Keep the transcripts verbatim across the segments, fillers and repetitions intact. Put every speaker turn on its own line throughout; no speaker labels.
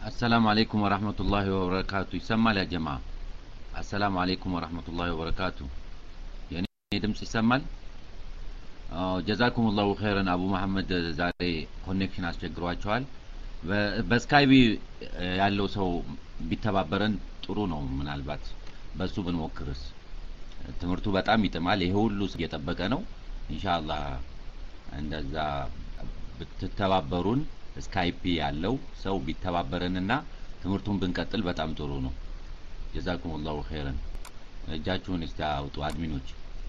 السلام عليكم ورحمة الله وبركاته. يسمى يا جماعة. السلام عليكم ورحمة الله وبركاته. يعني دمس يسمى. آه جزاكم الله خيرا أبو محمد زاري كونكشن አስቸግሯቸዋል በስካይቢ ያለው ሰው ቢተባበረን ጥሩ ነው ምናልባት በሱ ብንሞክርስ ትምርቱ በጣም ይጥማል ይሄ ሁሉ እየተጠበቀ ነው ኢንሻአላህ እንደዛ ብትተባበሩን ስካይፒ ያለው ሰው ቢተባበረንና ትምርቱን ብንቀጥል በጣም ጥሩ ነው ጀዛኩም الله خيرا እጃችሁን እስቲ አውጡ አድሚኖች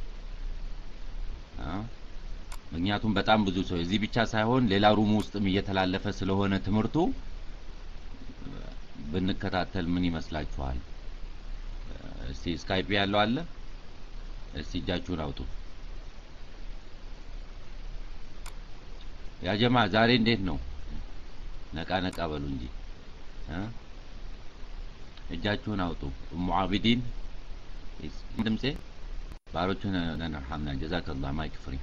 አ ምክንያቱም በጣም ብዙ ሰው እዚህ ብቻ ሳይሆን ሌላ ሩም ውስጥም እየተላለፈ ስለሆነ ትምርቱ ብንከታተል ምን ይመስላችኋል እስቲ ስካይፕ ያለው አለ እስቲ እጃችሁን አውጡ ያ ጀማ ዛሬ እንዴት ነው ነቃ ነቃ በሉ እንጂ አ እጃችሁን አውጡ ሙአቢዲን ድምጼ ባሮችን ነንሐምና ጀዛከላህ ማይክ ፍሪ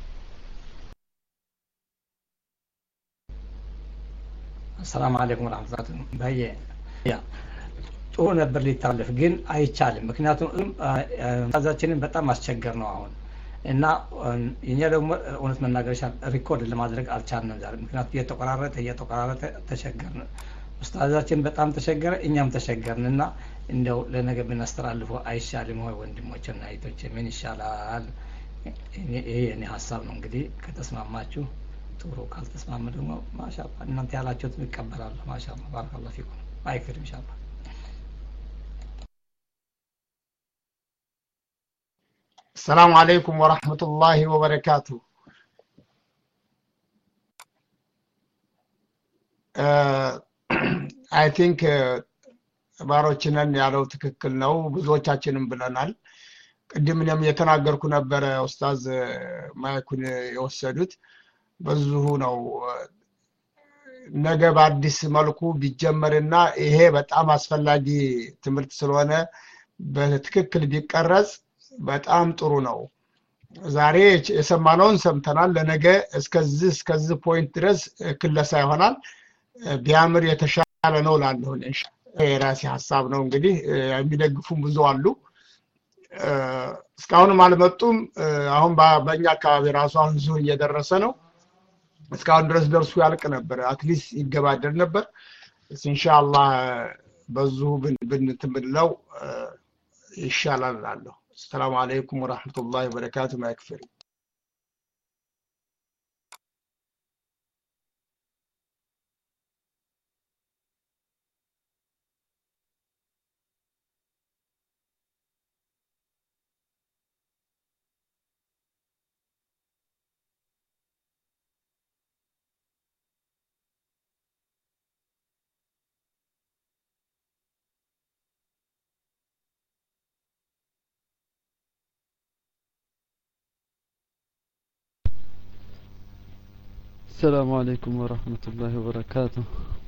السلام عليكم ورحمة الله በየ ያ ጥሩ ነበር ሊታለፍ ግን አይቻልም ምክንያቱም ታዛችንን በጣም አስቸገር ነው አሁን እና እኛ ደግሞ እውነት መናገር ይችላል ሪኮርድ ለማድረግ አልቻልንም ዛሬ ምክንያቱም እየተቆራረጠ እየተቆራረጠ ተቸገርን ኡስታዛችን በጣም ተቸገረ እኛም ተቸገርንና እንደው ለነገ ብናስተላልፈው አይሻልም ወይ ወንድሞችና አይቶች ምን ይሻላል ይሄ የኔ ሐሳብ ነው እንግዲህ ከተስማማችሁ ጥሩ ካልተስማማ ደግሞ ማሻአላህ እናንተ ያላችሁት እንቀበላለን ማሻአላህ ባረከላሁ ፊኩም አይክር ኢንሻአላህ
السلام عليكم ورحمة الله وبركاته uh, I think ባሮችነን ያለው ትክክል ነው ብዙዎቻችንም ብለናል ቅድምንም የተናገርኩ ነበር ኡስታዝ ማይኩን የወሰዱት በዚሁ ነው ነገ በአዲስ መልኩ ቢጀመርና ይሄ በጣም አስፈላጊ ትምህርት ስለሆነ በትክክል ቢቀረጽ በጣም ጥሩ ነው ዛሬ የሰማነውን ሰምተናል ለነገ እስከዚህ እስከዚህ ፖይንት ድረስ ክለሳ ይሆናል ቢያምር የተሻለ ነው ላለሁ ኢንሻአላህ የራሴ ሐሳብ ነው እንግዲህ የሚደግፉም ብዙ አሉ እስካሁንም አልመጡም አሁን በእኛ አካባቢ ራሱ አሁን ዙ እየደረሰ ነው እስካሁን ድረስ ደርሱ ያልቅ ነበር አትሊስት ይገባደር ነበር ኢንሻአላህ በዙ ብንትምለው ይሻላል ላለሁ السلام عليكم ورحمة الله وبركاته ما يكفر
السلام عليكم ورحمة الله وبركاته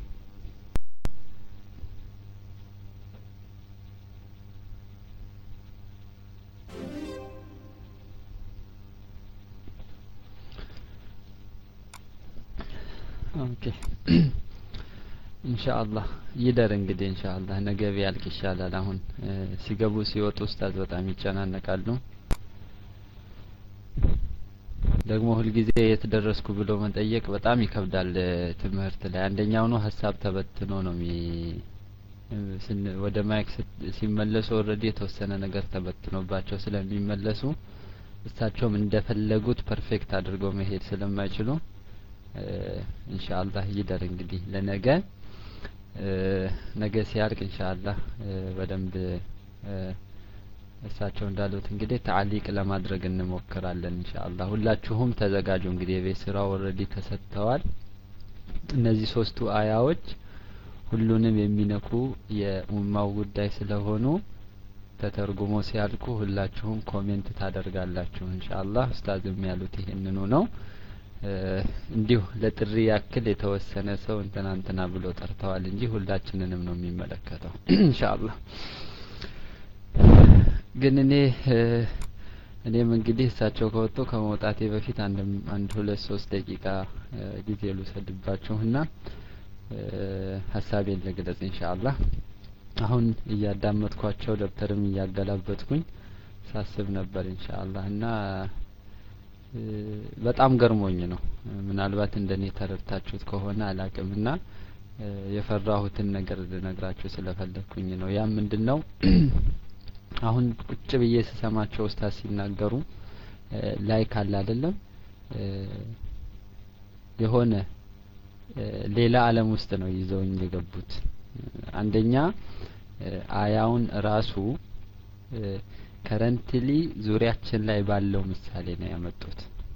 اوكي ان شاء الله يدر እንግዲህ ان شاء الله ነገ ቢያልቅ ይሻላል አሁን ሲገቡ ሲወጡ ኡስታዝ በጣም ይጨናነቃሉ ደግሞ ሁሉ ጊዜ የተደረስኩ ብሎ መጠየቅ በጣም ይከብዳል ትምህርት ላይ አንደኛው ነው ሐሳብ ተበትኖ ነው ወደ ማይክ ሲመለሱ ኦሬዲ የተወሰነ ነገር ተበትኖባቸው ስለሚመለሱ እሳቸውም እንደፈለጉት ፐርፌክት አድርገው መሄድ ስለማይችሉ ኢንሻአላህ ይደር እንግዲህ ለነገ ነገ ሲያልቅ ኢንሻአላህ በደንብ እሳቸው እንዳሉት እንግዲህ ታሊቅ ለማድረግ እንሞክራለን ኢንሻአላህ ሁላችሁም ተዘጋጁ እንግዲህ የቤስራው ኦሬዲ ተሰጥተዋል እነዚህ ሶስቱ አያዎች ሁሉንም የሚነኩ የኡማው ጉዳይ ስለሆኑ ተተርጉሞ ሲያልቁ ሁላችሁም ኮሜንት ታደርጋላችሁ ኢንሻአላህ ኡስታዝም ያሉት ይሄንኑ ነው እንዲሁ ለጥሪ ያክል የተወሰነ ሰው እንተናንተና ብሎ ጠርተዋል እንጂ ሁላችንንም ነው የሚመለከተው ኢንሻአላህ ግን እኔ እኔም እንግዲህ እሳቸው ከወጡ ከመውጣቴ በፊት አንድ አንድ ሁለት ሶስት ደቂቃ ጊዜ ልውሰድባችሁና ሐሳቤን ልግለጽ ኢንሻአላህ። አሁን እያዳመጥኳቸው ደብተርም እያገላበጥኩኝ ሳስብ ነበር ኢንሻአላህ እና በጣም ገርሞኝ ነው። ምናልባት እንደኔ ተረድታችሁት ከሆነ አላቅምና የፈራሁትን ነገር ልነግራችሁ ስለፈለኩኝ ነው። ያ ምንድነው አሁን ቁጭ ብዬ ስሰማቸው ኡስታዝ ሲናገሩ ላይክ አለ አይደለም የሆነ ሌላ ዓለም ውስጥ ነው ይዘውኝ የገቡት። አንደኛ አያውን ራሱ ከረንትሊ ዙሪያችን ላይ ባለው ምሳሌ ነው ያመጡት።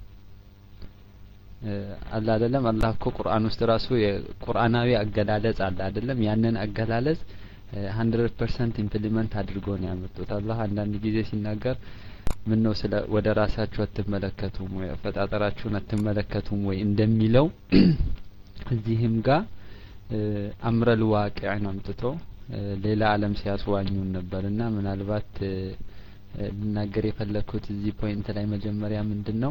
አለ አይደለም አላህ እኮ ቁርአን ውስጥ ራሱ የቁርአናዊ አገላለጽ አለ አይደለም ያንን አገላለጽ መቶ ፐርሰንት ኢምፕሊመንት አድርጎ ነው ያመጡት። አላህ አንዳንድ ጊዜ ሲናገር ምን ነው ስለ ወደ ራሳችሁ አትመለከቱም ወይ አፈጣጠራችሁን አትመለከቱም ወይ እንደሚለው እዚህም ጋር አምረል ዋቂዕን አምጥቶ ሌላ ዓለም ሲያስዋኙን ነበርና ምናልባት ልናገር የፈለኩት እዚህ ፖይንት ላይ መጀመሪያ ምንድነው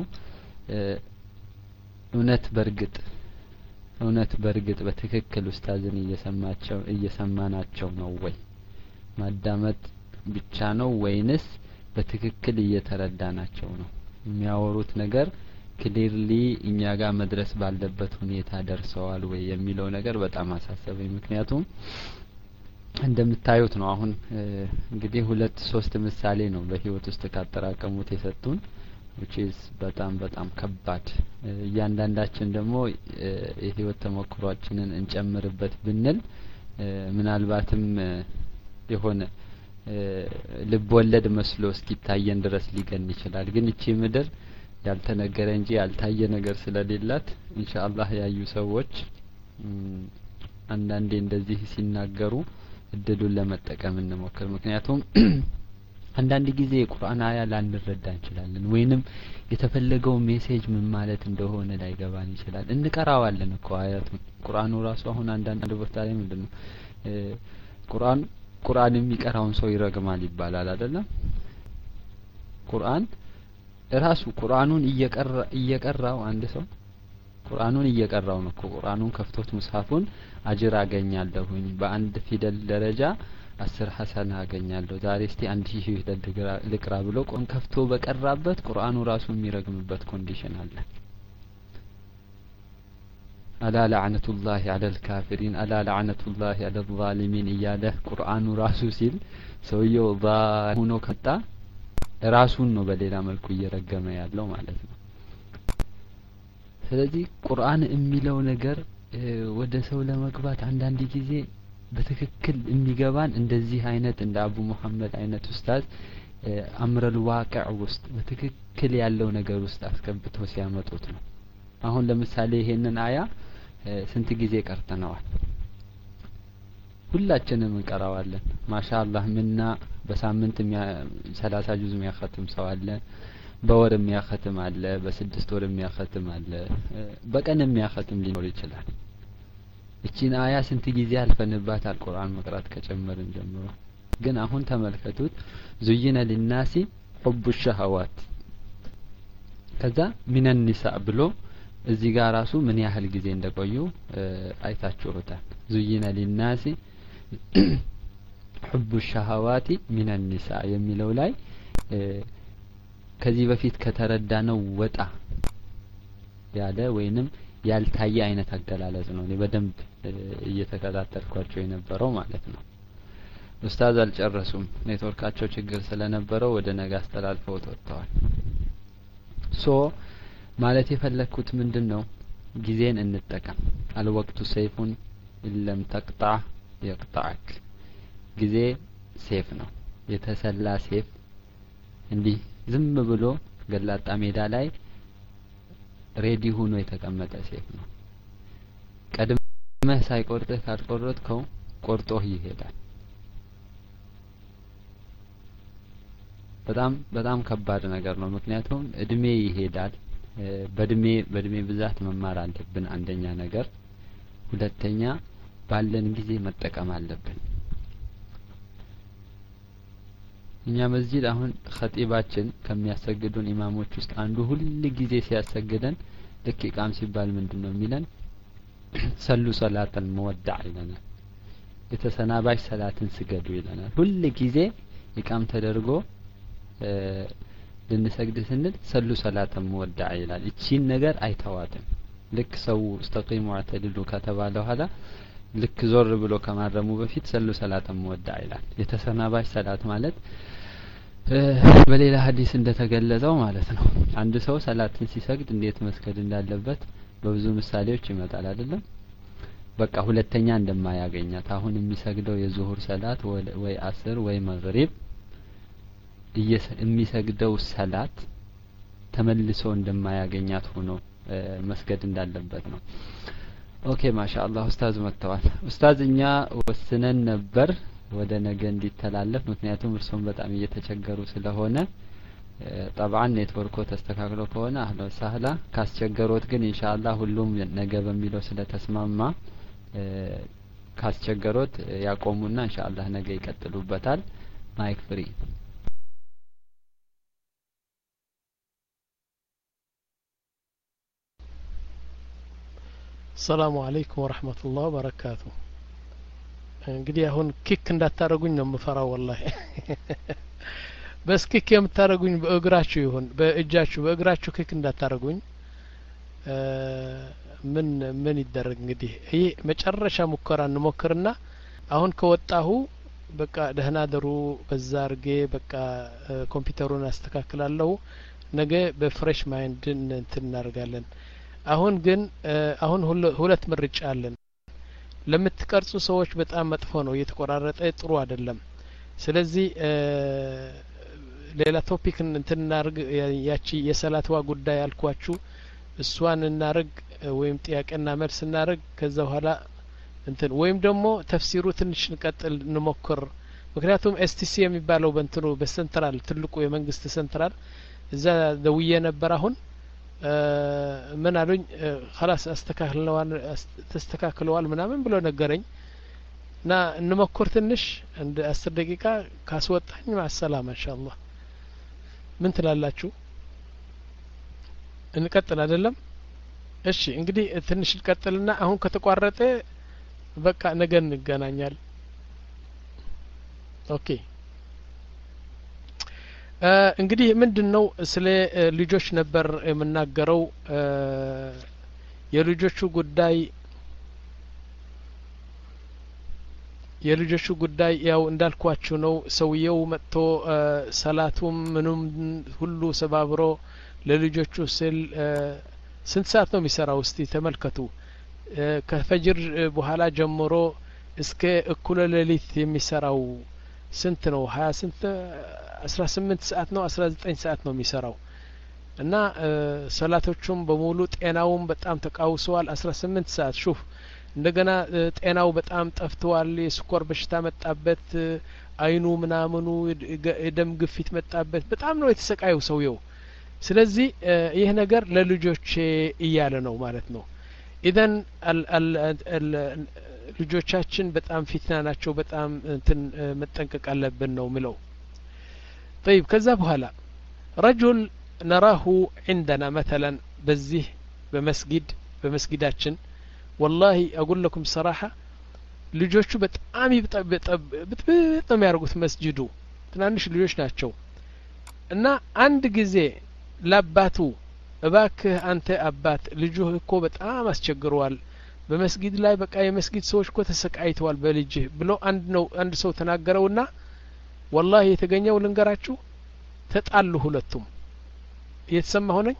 እውነት በርግጥ እውነት በርግጥ በትክክል ኡስታዝን እየሰማቸው እየሰማናቸው ነው ወይ ማዳመጥ ብቻ ነው ወይንስ በትክክል እየተረዳናቸው ነው? የሚያወሩት ነገር ክሊርሊ እኛ ጋር መድረስ ባለበት ሁኔታ ደርሰዋል ወይ የሚለው ነገር በጣም አሳሰበኝ። ምክንያቱም እንደምታዩት ነው አሁን እንግዲህ ሁለት ሶስት ምሳሌ ነው በህይወት ውስጥ ካጠራቀሙት የሰጡን which is በጣም በጣም ከባድ። እያንዳንዳችን ደግሞ የህይወት ተሞክሯችንን እንጨምርበት ብንል ምናልባትም የሆነ ልብ ወለድ መስሎ እስኪታየን ድረስ ሊገን ይችላል። ግን እቺ ምድር ያልተነገረ እንጂ ያልታየ ነገር ስለሌላት ኢንሻአላህ ያዩ ሰዎች አንዳንዴ እንደዚህ ሲናገሩ እድሉን ለመጠቀም እንሞክር። ምክንያቱም አንዳንድ ጊዜ የቁርአን አያ ላንረዳ እንችላለን ወይንም የተፈለገው ሜሴጅ ምን ማለት እንደሆነ ላይገባን ይችላል። እንቀራዋለን እኮ አያቱን ቁርአኑ ራሱ አሁን አንዳንድ ቦታ ላይ ምንድነው ቁርአን ቁርአን የሚቀራውን ሰው ይረግማል ይባላል አይደለም? ቁርአን ራሱ ቁርአኑን እየቀራ እየቀራው አንድ ሰው ቁርአኑን እየቀራው ነው እኮ ቁርአኑን ከፍቶት ሙስሐፉን አጅር አገኛለሁኝ በአንድ ፊደል ደረጃ አስር ሐሰና አገኛለሁ ዛሬ እስቲ አንድ ሺህ ፊደል ልቅራ ብሎ ቆን ከፍቶ በቀራበት ቁርአኑ ራሱ የሚረግምበት ኮንዲሽን አለ። አላ ለዕነቱላሂ ዐለል ካፊሪን አላ ለዕነቱላሂ ዐለል ዛሊሚን እያለ ቁርአኑ ራሱ ሲል ሰውየው ሆኖ ከጣ ራሱን ነው በሌላ መልኩ እየረገመ ያለው ማለት ነው። ስለዚህ ቁርአን የሚለው ነገር ወደ ሰው ለመግባት አንዳንድ ጊዜ በትክክል የሚገባን እንደዚህ አይነት እንደ አቡ መሐመድ አይነት ኡስታዝ አምረል ዋቂዕ ውስጥ በትክክል ያለው ነገር ውስጥ አስገብተው ሲያመጡት ነው። አሁን ለምሳሌ ይሄንን አያ ስንት ጊዜ ቀርተነዋል? ሁላችንም እንቀራዋለን። ማሻአላህ ምና በሳምንት ሰላሳ ጁዝ የሚያختም ሰው አለ፣ በወር የሚያختም አለ፣ በስድስት ወር የሚያختም አለ፣ በቀን የሚያختም ሊኖር ይችላል። እቺን አያ ስንት ጊዜ አልፈንባታል ቁርአን መቅራት ከጨመርን ጀምሮ። ግን አሁን ተመልከቱት ዙይነ للناس حب الشهوات ከዛ من النساء ብሎ እዚህ ጋር ራሱ ምን ያህል ጊዜ እንደቆዩ አይታችሁታል። ዙይነ للناس حب الشهوات من النساء የሚለው ላይ ከዚህ በፊት ከተረዳነው ወጣ ያለ ወይንም ያልታየ አይነት አገላለጽ ነው። እኔ በደንብ እየተከታተልኳቸው የነበረው ማለት ነው። ኡስታዝ አልጨረሱም ኔትወርካቸው ችግር ስለነበረው ወደ ነገ አስተላልፈው ወጥተዋል። ሶ ማለት የፈለኩት ምንድነው ጊዜን እንጠቀም። አልወቅቱ ሰይፉን ኢለም ተቅጣዕ ይቅጣዕክ። ጊዜ ሴፍ ነው፣ የተሰላ ሴፍ እንዲህ ዝም ብሎ ገላጣ ሜዳ ላይ ሬዲ ሆኖ የተቀመጠ ሴፍ ነው። ቀድመህ ሳይቆርጥህ ካልቆረጥከው ቆርጦህ ይሄዳል። በጣም በጣም ከባድ ነገር ነው። ምክንያቱም እድሜ ይሄዳል። በእድሜ በእድሜ ብዛት መማር አለብን አንደኛ ነገር። ሁለተኛ ባለን ጊዜ መጠቀም አለብን። እኛ መስጂድ አሁን ኸጢባችን ከሚያሰግዱን ኢማሞች ውስጥ አንዱ ሁሉ ጊዜ ሲያሰግደን ልክ ኢቃም ሲባል ምንድነው የሚለን ሰሉ ሰላተን መወዳዕ ይለናል የተሰናባሽ ሰላትን ስገዱ ይለናል ሁሉ ጊዜ ኢቃም ተደርጎ ልንሰግድ ስንል ሰሉ ሰላተን መወዳዕ ይላል እቺን ነገር አይተዋትም ልክ ሰው استقيموا واعتدلوا ከተባለ ኋላ ልክ ዞር ብሎ ከማረሙ በፊት ሰሉ ሰላተን መወዳዕ ይላል የተሰናባሽ ሰላት ማለት በሌላ ሐዲስ እንደተገለጸው ማለት ነው አንድ ሰው ሰላትን ሲሰግድ እንዴት መስገድ እንዳለበት በብዙ ምሳሌዎች ይመጣል አይደለም በቃ ሁለተኛ እንደማያገኛት አሁን የሚሰግደው የዙሁር ሰላት ወይ አስር ወይ መግሪብ የሚሰግደው ሰላት ተመልሶ እንደማያገኛት ሆኖ መስገድ እንዳለበት ነው ኦኬ ማሻአላህ ኡስታዝ መጥተዋል ኡስታዝ እኛ ወስነን ነበር ወደ ነገ እንዲተላለፍ ምክንያቱም እርሶም በጣም እየተቸገሩ ስለሆነ طبعا ኔትወርኩ ተስተካክሎ ከሆነ አህለ ወሰህላ ካስቸገሮት ግን ኢንሻአላህ ሁሉም ነገ በሚለው ስለተስማማ ካስቸገሮት ያቆሙና ኢንሻአላህ ነገ ይቀጥሉበታል ማይክ ፍሪ
السلام عليكم ورحمة الله وبركاته እንግዲህ አሁን ኪክ እንዳታረጉኝ ነው የምፈራው والله በስ ኪክ የምታረጉኝ በእግራችሁ ይሁን በእጃችሁ በእግራችሁ ኪክ እንዳታረጉኝ ምን ምን ይደረግ እንግዲህ ይሄ መጨረሻ ሙከራ እንሞክርና አሁን ከወጣሁ በቃ ደህና ደሩ በዛ አርጌ በቃ ኮምፒውተሩን አስተካክላለሁ ነገ በፍሬሽ ማይንድ እንትን እናደርጋለን አሁን ግን አሁን ሁለት ምርጫ አለን ለምትቀርጹ ሰዎች በጣም መጥፎ ነው እየተቆራረጠ ጥሩ አይደለም ስለዚህ ሌላ ቶፒክ እንትን እናርግ ያቺ የሰላትዋ ጉዳይ አልኳችሁ እሷን እናርግ ወይም ጥያቄና መልስ እናርግ ከዛ በኋላ እንትን ወይም ደግሞ ተፍሲሩ ትንሽ እንቀጥል እንሞክር ምክንያቱም ኤስቲሲ የሚባለው በእንትኑ በሰንትራል ትልቁ የመንግስት ሰንትራል እዛ ደውዬ ነበር አሁን ምን አሉኝ خلاص አስተካክለዋል ተስተካክለዋል ምናምን ብሎ ነገረኝ እና እንሞክር ትንሽ እንደ አስር ደቂቃ ካስወጣኝ ማሰላም ኢንሻአላህ ምን ትላላችሁ እንቀጥል አይደለም እሺ እንግዲህ ትንሽ ልቀጥልና አሁን ከተቋረጠ በቃ ነገ እንገናኛለን ኦኬ እንግዲህ ምንድነው ስለ ልጆች ነበር የምናገረው የልጆቹ ጉዳይ የልጆቹ ጉዳይ ያው እንዳልኳችሁ ነው ሰውየው መጥቶ ሰላቱም ምንም ሁሉ ሰባብሮ ለልጆቹ ስል ስንት ሰዓት ነው የሚሰራው እስቲ ተመልከቱ ከፈጅር በኋላ ጀምሮ እስከ እኩለ ሌሊት የሚሰራው ስንት ነው ሀያ ስንት አስራ ስምንት ሰዓት ነው አስራ ዘጠኝ ሰዓት ነው የሚሰራው እና ሰላቶቹም በሙሉ ጤናውም በጣም ተቃውሰዋል አስራ ስምንት ሰዓት ሹፍ እንደገና ጤናው በጣም ጠፍቷል የስኳር በሽታ መጣበት አይኑ ምናምኑ የደም ግፊት መጣበት በጣም ነው የተሰቃየው ሰውየው ስለዚህ ይህ ነገር ለልጆች እያለ ነው ማለት ነው ኢዘን ልጆቻችን በጣም ፊትና ናቸው በጣም እንትን መጠንቀቅ አለብን ነው ምለው طيب ከዛ በኋላ رجل نراه عندنا مثلا በዚህ በመስጊድ በመስጊዳችን والله اقول لكم صراحه ልጆቹ በጣም በጣም የሚያርጉት መስጂዱ ትናንሽ ልጆች ናቸው እና አንድ ጊዜ ለአባቱ እባክህ አንተ አባት ልጁ እኮ በጣም አስቸግሯል በመስጊድ ላይ በቃ የመስጊድ ሰዎች እኮ ተሰቃይተዋል በልጅህ ብሎ አንድ ነው አንድ ሰው ተናገረውና والله የተገኘው ልንገራችሁ ተጣሉ ሁለቱም እየተሰማ ሆነኝ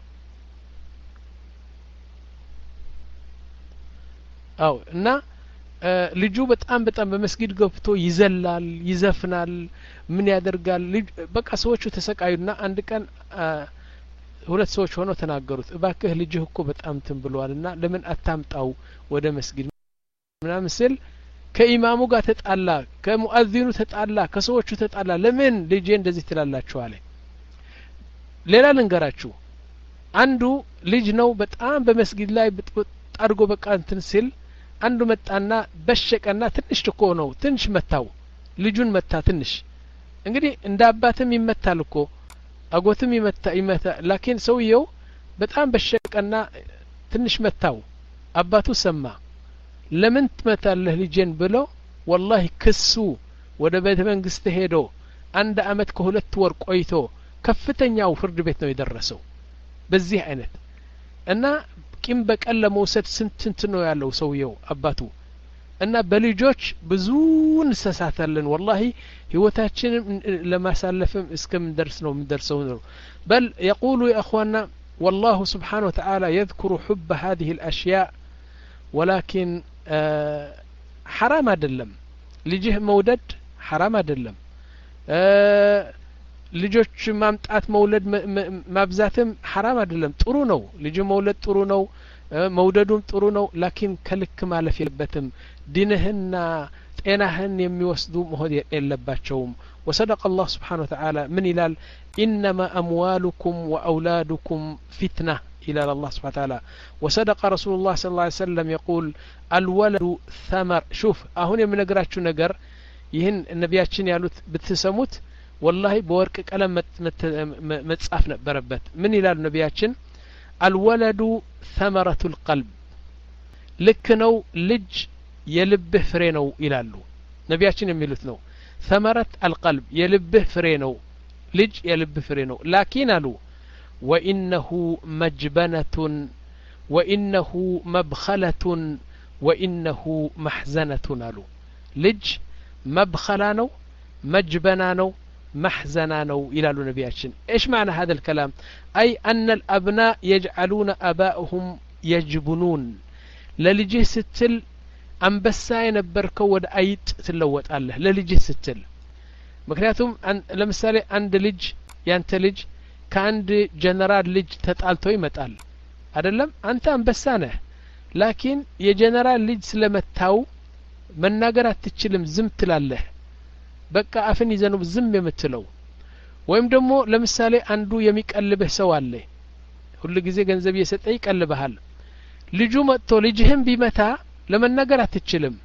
አው እና ልጁ በጣም በጣም በመስጊድ ገብቶ ይዘላል ይዘፍናል ምን ያደርጋል በቃ ሰዎቹ ተሰቃዩና አንድ ቀን ሁለት ሰዎች ሆኖ ተናገሩት እባክህ ልጅህ እኮ በጣም ተንብሏልና ለምን አታምጣው ወደ መስጊድ ምናምን ስል ከኢማሙ ጋር ተጣላ ከሙአዚኑ ተጣላ ከሰዎቹ ተጣላ ለምን ልጄ እንደዚህ ትላላችሁ አለ ሌላ ልንገራችሁ አንዱ ልጅ ነው በጣም በመስጊድ ላይ አድርጎ በቃ እንትን ሲል አንዱ መጣና በሸቀና ትንሽ እኮ ነው ትንሽ መታው ልጁን መታ ትንሽ እንግዲህ እንደ አባትም ይመታል እኮ አጎትም ይመታ ይመታ ላኪን ሰውየው በጣም በሸቀና ትንሽ መታው አባቱ ሰማ ለምን ትመታለህ ልጄን ብሎ والله ክሱ ወደ ቤተ መንግስት ሄዶ አንድ አመት ከሁለት ወር ቆይቶ ከፍተኛው ፍርድ ቤት ነው የደረሰው በዚህ አይነት እና ቂም በቀል ለመውሰድ ስንት ነው ያለው ሰውየው አባቱ እና በልጆች ብዙ እንሰሳታለን والله ህይወታችን ለማሳለፍም እስከምንደርስ ነው ምንደርሰው ነው بل يقول يا اخوانا والله سبحانه وتعالى يذكر حب هذه الاشياء ولكن آه حرام አይደለም ልጅህ መውደድ حرام አይደለም آه ልጆች ማምጣት መውለድ ማብዛትም حرام አይደለም ጥሩ ነው ልጅ መውለድ ጥሩ ነው መውደዱም ጥሩ ነው ላኪን ከልክ ማለፍ የለበትም ዲንህና ጤናህን የሚወስዱ መሆን የለባቸውም وصدق الله سبحانه وتعالى من ይላል إنما أموالكم وأولادكم فتنة إلى الله سبحانه وتعالى وصدق رسول الله صلى الله عليه وسلم يقول الولد ثمر شوف አሁን የምነግራችሁ ነገር ይህን ነቢያችን ያሉት ብትሰሙት والله بورق ቀለም መጻፍ ነበረበት ምን ይላል ነቢያችን الولد ثمرة القلب ልክ ነው ልጅ የልብህ ፍሬ ነው ይላሉ ነቢያችን የሚሉት ነው ثمرة القلب የልብህ ፍሬ ነው ልጅ የልብህ ፍሬ ነው ላኪን አሉ وإنه مجبنة وإنه مبخلة وإنه محزنة አሉ ልጅ መብኸላ ነው መጅበና ነው محزنا نو إلى نبياتشن إيش معنى هذا الكلام أي أن الأبناء يجعلون أبائهم يجبنون للجه ستل أنبسا ينبركو ود أيت تلوت الله للجه ستل مكنياتهم أن لمثالي عند لج يانت لج كعند جنرال لج تتقالتو يمتقال أدلم أنت أنبسانه لكن يا جنرال لج سلمتاو من ناقرات تتشلم زمت لله በቃ አፍን ይዘነው ዝም የምትለው ወይም ደግሞ ለምሳሌ አንዱ የሚቀልብህ ሰው አለ ሁሉ ጊዜ ገንዘብ እየሰጠ ይቀልብሃል ልጁ መጥቶ ልጅህም ቢመታ ለመናገር አትችልም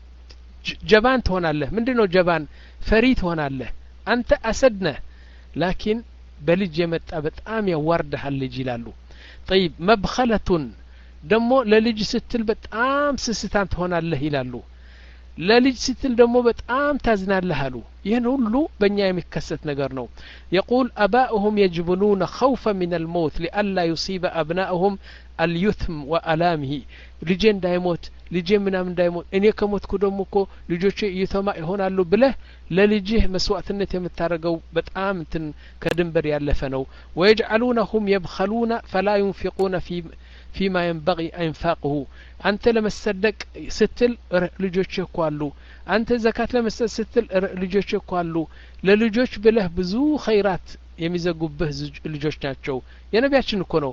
ጀባን ትሆናለህ ምንድነው ጀባን ፈሪ ትሆናለህ አንተ አሰድነህ ላኪን በልጅ የመጣ በጣም ያዋርደሃል ልጅ ይላሉ طيب مبخلة ደግሞ ለልጅ ስትል በጣም ስስታም ትሆናለህ ይላሉ ለልጅ ስትል ደግሞ በጣም ታዝናለህ አሉ ይሄን ሁሉ በእኛ የሚከሰት ነገር ነው يقول أباؤهم يجبنون خوفا من الموت لئلا يصيب أبناءهم اليثم وألامه ልጄ እንዳይሞት ልጄ ምናምን እንዳይሞት እኔ ከሞትኩ ደግሞ እኮ ልጆቼ ይተማ ይሆናሉ ብለህ ለልጅህ መስዋዕትነት የምታረገው በጣም እንትን ከድንበር ያለፈ ነው ويجعلونهم يبخلون فلا ينفقون في فيما ينبغي انفاقه አንተ ለመሰደቅ ስትል ልጆች እኮ አሉ አንተ ዘካት ለመስጠት ስትል ልጆች እኮ አሉ ለልጆች ብለህ ብዙ ኸይራት የሚዘጉብህ ልጆች ናቸው የነቢያችን እኮ ነው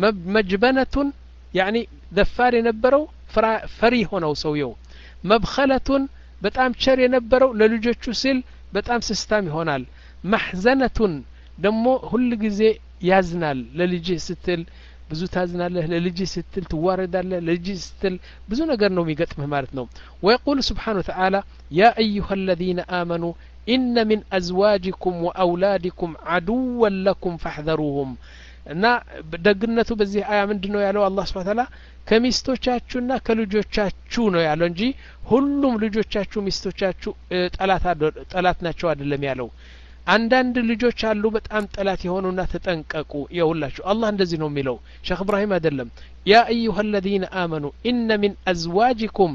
መጅበነቱን يعني ደፋር የነበረው ፈሪ ሆነው ሰውየው መብኸለቱን በጣም ቸር የነበረው ለልጆቹ ሲል በጣም ስስታም ይሆናል محزنቱን ደግሞ ሁሉ ጊዜ ያዝናል ለልጅህ ስትል ብዙ ታዝናለህ ለልጅህ ስትል ትዋረዳለህ ለልጅህ ስትል ብዙ ነገር ነው የሚገጥምህ ማለት ነው ويقول سبحانه وتعالى يا أيها الذين آمنوا إن من أزواجكم وأولادكم عدوا لكم فاحذروهم እና ደግነቱ በዚህ አያ ምንድነው ያለው አላህ Subhanahu Wa Ta'ala ከሚስቶቻችሁና ከልጆቻችሁ ነው ያለው እንጂ ሁሉም ልጆቻችሁ ሚስቶቻችሁ ጠላት ጠላት ናቸው አይደለም ያለው አንዳንድ ልጆች አሉ በጣም ጠላት የሆኑና ተጠንቀቁ ይውላችሁ አላህ እንደዚህ ነው የሚለው ሼክ ኢብራሂም አይደለም ያ ايها الذين آمنوا إن من أزواجكم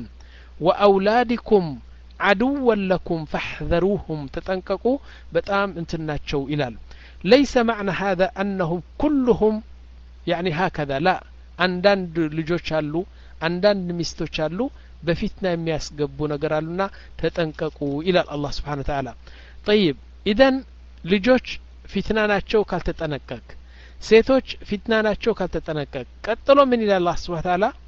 وأولادكم عدوا لكم فاحذروهم تጠንቀቁ በጣም እንትናቸው ይላል ليس معنى هذا أنهم كلهم يعني هكذا لا عندند ልጆች አሉ አንዳንድ ሚስቶች አሉ በፊትና የሚያስገቡ ነገር አሉና ተጠንቀቁ ይላል አላህ Subhanahu Wa Ta'ala طيب إذن ልጆች ፊትና ናቸው ካልተጠነቀቅ ሴቶች ፊትና ናቸው ካልተጠነቀቅ ቀጥሎ ምን ይላል አላህ Subhanahu Wa Ta'ala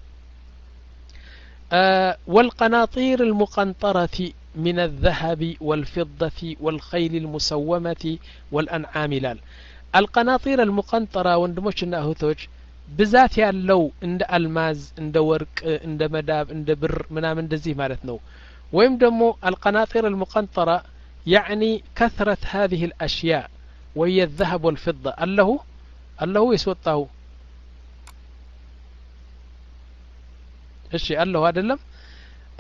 والقناطير المقنطرة من الذهب والفضة والخيل المسومة والأنعام لال القناطير المقنطرة وندموشنا أهوتوش بذات ያለው እንደ አልማዝ እንደ ወርቅ እንደ መዳብ እንደ ብር ምናምን እንደዚህ ማለት ነው ወይም ደግሞ القناطير المقنطرة يعني كثرة هذه الأشياء وهي الذهب والفضة الله الله يسوطه እሺ الله አይደለም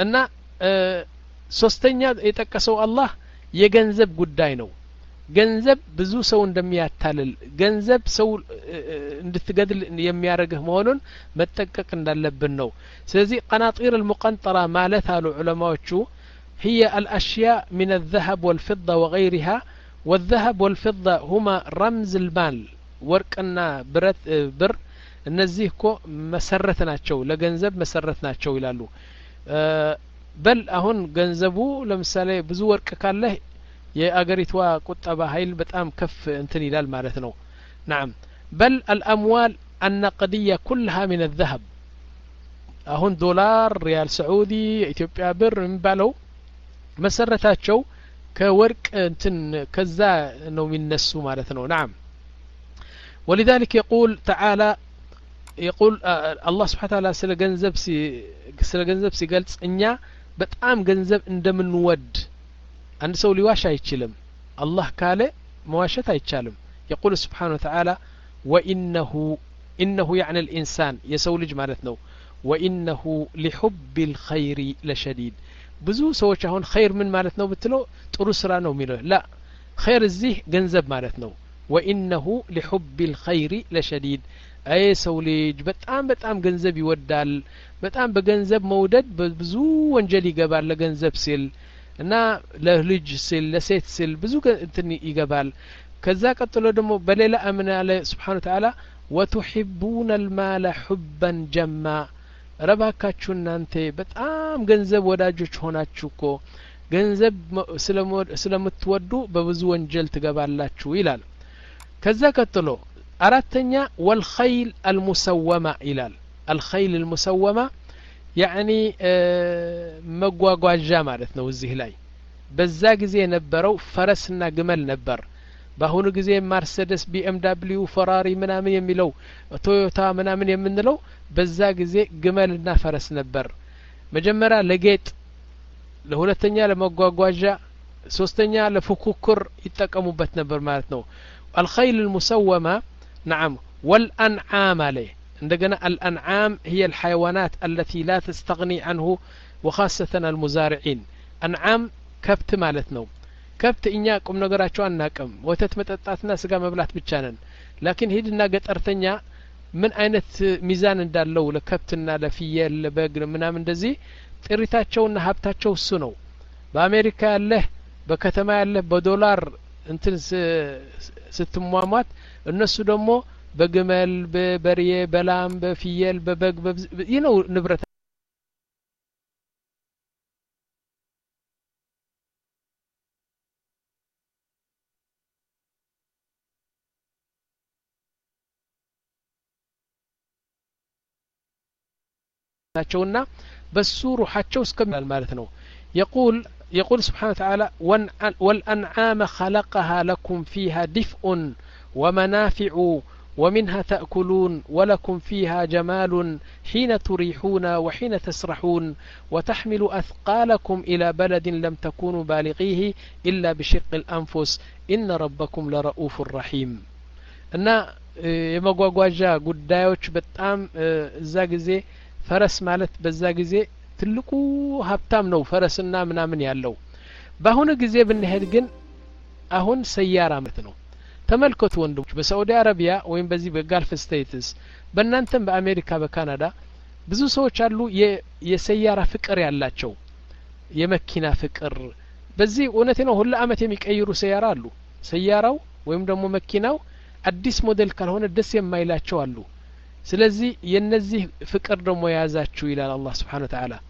እና ሶስተኛ የጠቀሰው አላህ የገንዘብ ጉዳይ ነው ገንዘብ ብዙ ሰው እንደሚያታልል ገንዘብ ሰው እንድትገድል የሚያረግህ መሆኑን መጠቀቅ እንዳለብን ነው ስለዚህ قناطير المقنطرة ማለት አሉ ዑለማዎቹ هي الأشياء من الذهب والفضة وغيرها والذهب والفضة هما رمز المال ወርቅና ብረት ብር እነዚህ እኮ መሰረት ናቸው ለገንዘብ መሰረት ናቸው ይላሉ በል አሁን ገንዘቡ ለምሳሌ ብዙ ወርቅ ካለ የአገሪቷ ቁጠባ ኃይል በጣም ከፍ እንትን ይላል ማለት ነው نعم بل الأموال النقدية كلها من الذهب አሁን ዶላር ሪያል ሳዑዲ ኢትዮጵያ ብር የሚባለው መሰረታቸው ከወርቅ እንትን ከዛ ነው የሚነሱ ማለት ነው نعم ولذلك يقول تعالى يقول الله سبحانه وتعالى ስለ ገንዘብ ስለ ገንዘብ ሲገልጽ እኛ በጣም ገንዘብ እንደምንወድ አንድ ሰው ሊዋሽ አይችልም አላህ ካለ መዋሸት አይቻልም يقول سبحانه وتعالى وإنه إنه يعني الإنسان يسوي ልጅ ማለት ነው وإنه لحب الخير لشديد ብዙ ሰዎች አሁን ኸይር ምን ማለት ነው ብትለው ጥሩ ስራ ነው የሚለው لا ኸይር እዚህ ገንዘብ ማለት ነው وإنه لحب الخير لشديد أي سوليج በጣም በጣም ገንዘብ ይወዳል በጣም በገንዘብ መውደድ ብዙ ወንጀል ይገባል ለገንዘብ ሲል እና ለልጅ ሲል ለሴት ሲል ብዙ እንትን ይገባል ከዛ ቀጥሎ ደግሞ በሌላ አምና አለ Subhanahu Wa Ta'ala وتحبون المال حبا جما ረባካችሁ እናንተ በጣም ገንዘብ ወዳጆች ሆናችሁ እኮ ገንዘብ ስለምትወዱ በብዙ ወንጀል ትገባላችሁ ይላል ከዛ ቀጥሎ አራተኛ والخيل المسومة ይላል الخيل المسومة يعني መጓጓዣ ማለት ነው እዚህ ላይ በዛ ጊዜ የነበረው ፈረስና ግመል ነበር በአሁኑ ጊዜ ማርሴዲስ ቢኤምደብሊው ፈራሪ ምናምን የሚለው ቶዮታ ምናምን የምንለው በዛ ጊዜ ግመልና ፈረስ ነበር መጀመሪያ ለጌጥ ለሁለተኛ ለመጓጓዣ ሶስተኛ ለፉኩክር ይጠቀሙበት ነበር ማለት ነው الخيل المسومة نعم والأنعام عليه عندنا الأنعام هي الحيوانات التي لا تستغني عنه وخاصة المزارعين أنعام كبت مالتنا كبت إنيا قم نقراتشو أناكم وتت متطاتنا سقا مبلات بتشانن لكن هيدنا قطرتنيا من أينت ميزان እንዳለው ለከብትና ለፍየል ለበግ ምናምን እንደዚህ ጥሪታቸውና ሀብታቸው እሱ ነው በአሜሪካ ያለ በከተማ ያለ በዶላር እንትን ስትሟሟት እነሱ ደግሞ በግመል በበርዬ በላም በፍየል በበግ ይነው ንብረት ናቸውና በሱ ሩሃቸው እስከሚል ማለት ነው يقول يقول سبحانه وتعالى والأنعام خلقها لكم فيها دفء ومنافع ومنها تأكلون ولكم فيها جمال حين تريحون وحين تسرحون وتحمل أثقالكم إلى بلد لم تكونوا بالغيه إلا بشق الأنفس إن ربكم لرؤوف رحيم أن يمغواغواجا قدايوش بتام زاغزي ፈረስ ማለት በዛ ጊዜ ትልቁ ሀብታም ነው ፈረስና ምናምን ያለው በአሁኑ ጊዜ ብንሄድ ግን አሁን ሰያራ ማለት ነው ተመልከቱ ወንዶች በሳዑዲ አረቢያ ወይም በዚህ በጋልፍ ስቴትስ በእናንተም በአሜሪካ በካናዳ ብዙ ሰዎች አሉ የሰያራ ፍቅር ያላቸው የመኪና ፍቅር በዚህ እውነቴ ነው ሁሉ አመት የሚቀይሩ ሰያራ አሉ ሰያራው ወይም ደግሞ መኪናው አዲስ ሞዴል ካልሆነ ደስ የማይላቸው አሉ ስለዚህ የነዚህ ፍቅር ደግሞ ያዛችሁ ይላል አላህ Subhanahu Wa Ta'ala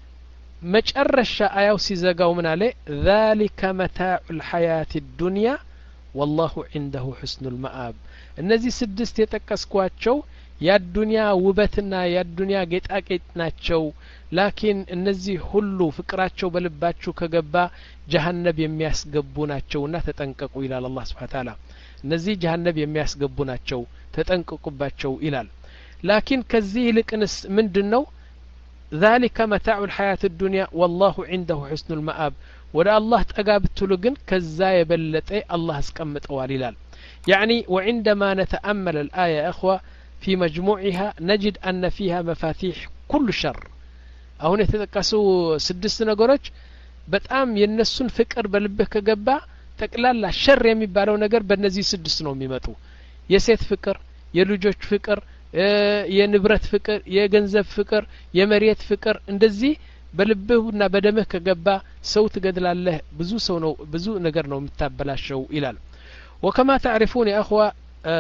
መጨረሻ አያው ሲዘጋው ምን አለ ذلك متاع الحياة الدنيا والله عنده حسن المآب እነዚህ ስድስት የጠቀስኳቸው የዱንያ ውበትና የዱንያ ጌጣጌጥ ናቸው ላኪን እነዚህ ሁሉ ፍቅራቸው በልባችሁ ከገባ ጀሃነም የሚያስገቡ ናቸውና ተጠንቀቁ ይላል አላህ Subhanahu Wa Ta'ala እነዚህ ጀሃነም የሚያስገቡ ናቸው ተጠንቀቁባቸው ይላል ላኪን ከዚህ ልቅንስ ምንድነው ذلك متاع الحياة الدنيا والله عنده حسن المآب ولا الله تقابتلو ግን ከዛ የበለጠ አላህ አስቀምጠዋል ይላል يعني وعندما نتأمل الآية يا أخوة في مجموعها نجد أن فيها مفاتيح كل شر አሁን የተጠቀሱ ስድስት ነገሮች በጣም የነሱን ፍቅር በልብህ ከገባ ጠቅላላ ሸር የሚባለው ነገር በእነዚህ ስድስት ነው የሚመጡ የሴት ፍቅር የልጆች ፍቅር የንብረት ፍቅር የገንዘብ ፍቅር የመሬት ፍቅር እንደዚህ በልብህና በደምህ ከገባ ሰው ትገድላለህ ብዙ ሰው ነው ብዙ ነገር ነው የምታበላሸው ይላል وكما تعرفون يا اخوه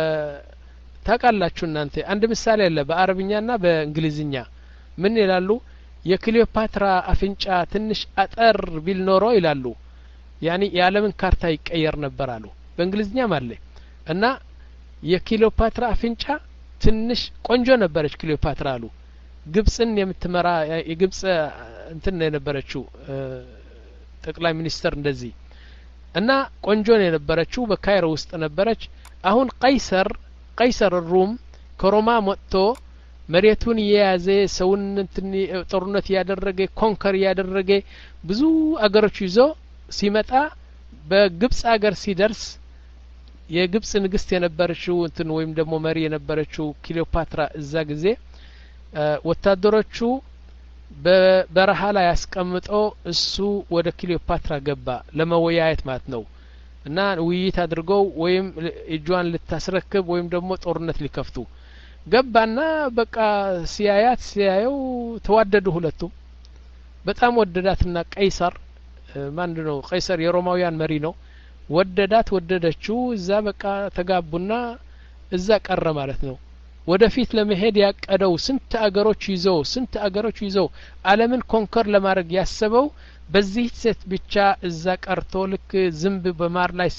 ታውቃላችሁ እናንተ አንድ ምሳሌ አለ በአረብኛና በእንግሊዝኛ ምን ይላሉ የክሊዮፓትራ አፍንጫ ትንሽ አጠር ቢል ኖሮ ይላሉ ያኒ የዓለምን ካርታ ይቀየር ነበር አሉ በእንግሊዝኛ ማለት እና የክሊዮፓትራ አፍንጫ ትንሽ ቆንጆ ነበረች ክሊዮፓትራ አሉ ግብጽን የምትመራ የግብጽ እንትን የነበረችው ጠቅላይ ሚኒስተር እንደዚህ እና ቆንጆ የነበረችው በካይሮ ውስጥ ነበረች አሁን ቀይሰር ቀይሰር ሩም ከሮማ መጥቶ መሬቱን የያዘ ሰውን ጦርነት ያደረገ ኮንከር ያደረገ ብዙ አገሮች ይዞ ሲመጣ በግብጽ አገር ሲደርስ የግብጽ ንግስት የነበረችው እንትን ወይም ደግሞ መሪ የነበረችው ክሊዮፓትራ እዛ ጊዜ ወታደሮቹ በበረሃ ላይ ያስቀምጠው እሱ ወደ ክሊዮፓትራ ገባ ለመወያየት ማለት ነው እና ውይይት አድርገው ወይም እጇን ልታስረክብ ወይም ደግሞ ጦርነት ሊከፍቱ ገባና በቃ ሲያያት ሲያየው ተዋደዱ ሁለቱም በጣም ወደዳትና ቀይሰር ማን ነው ቀይሰር የሮማውያን መሪ ነው ወደዳት ወደደችው እዛ በቃ ተጋቡና እዛ ቀረ ማለት ነው ወደፊት ለመሄድ ያቀደው ስንት አገሮች ይዘው ስንት አገሮች ይዘው ዓለምን ኮንከር ለማድረግ ያሰበው በዚህ ሴት ብቻ እዛ ቀርቶ ልክ ዝንብ በማር ላይ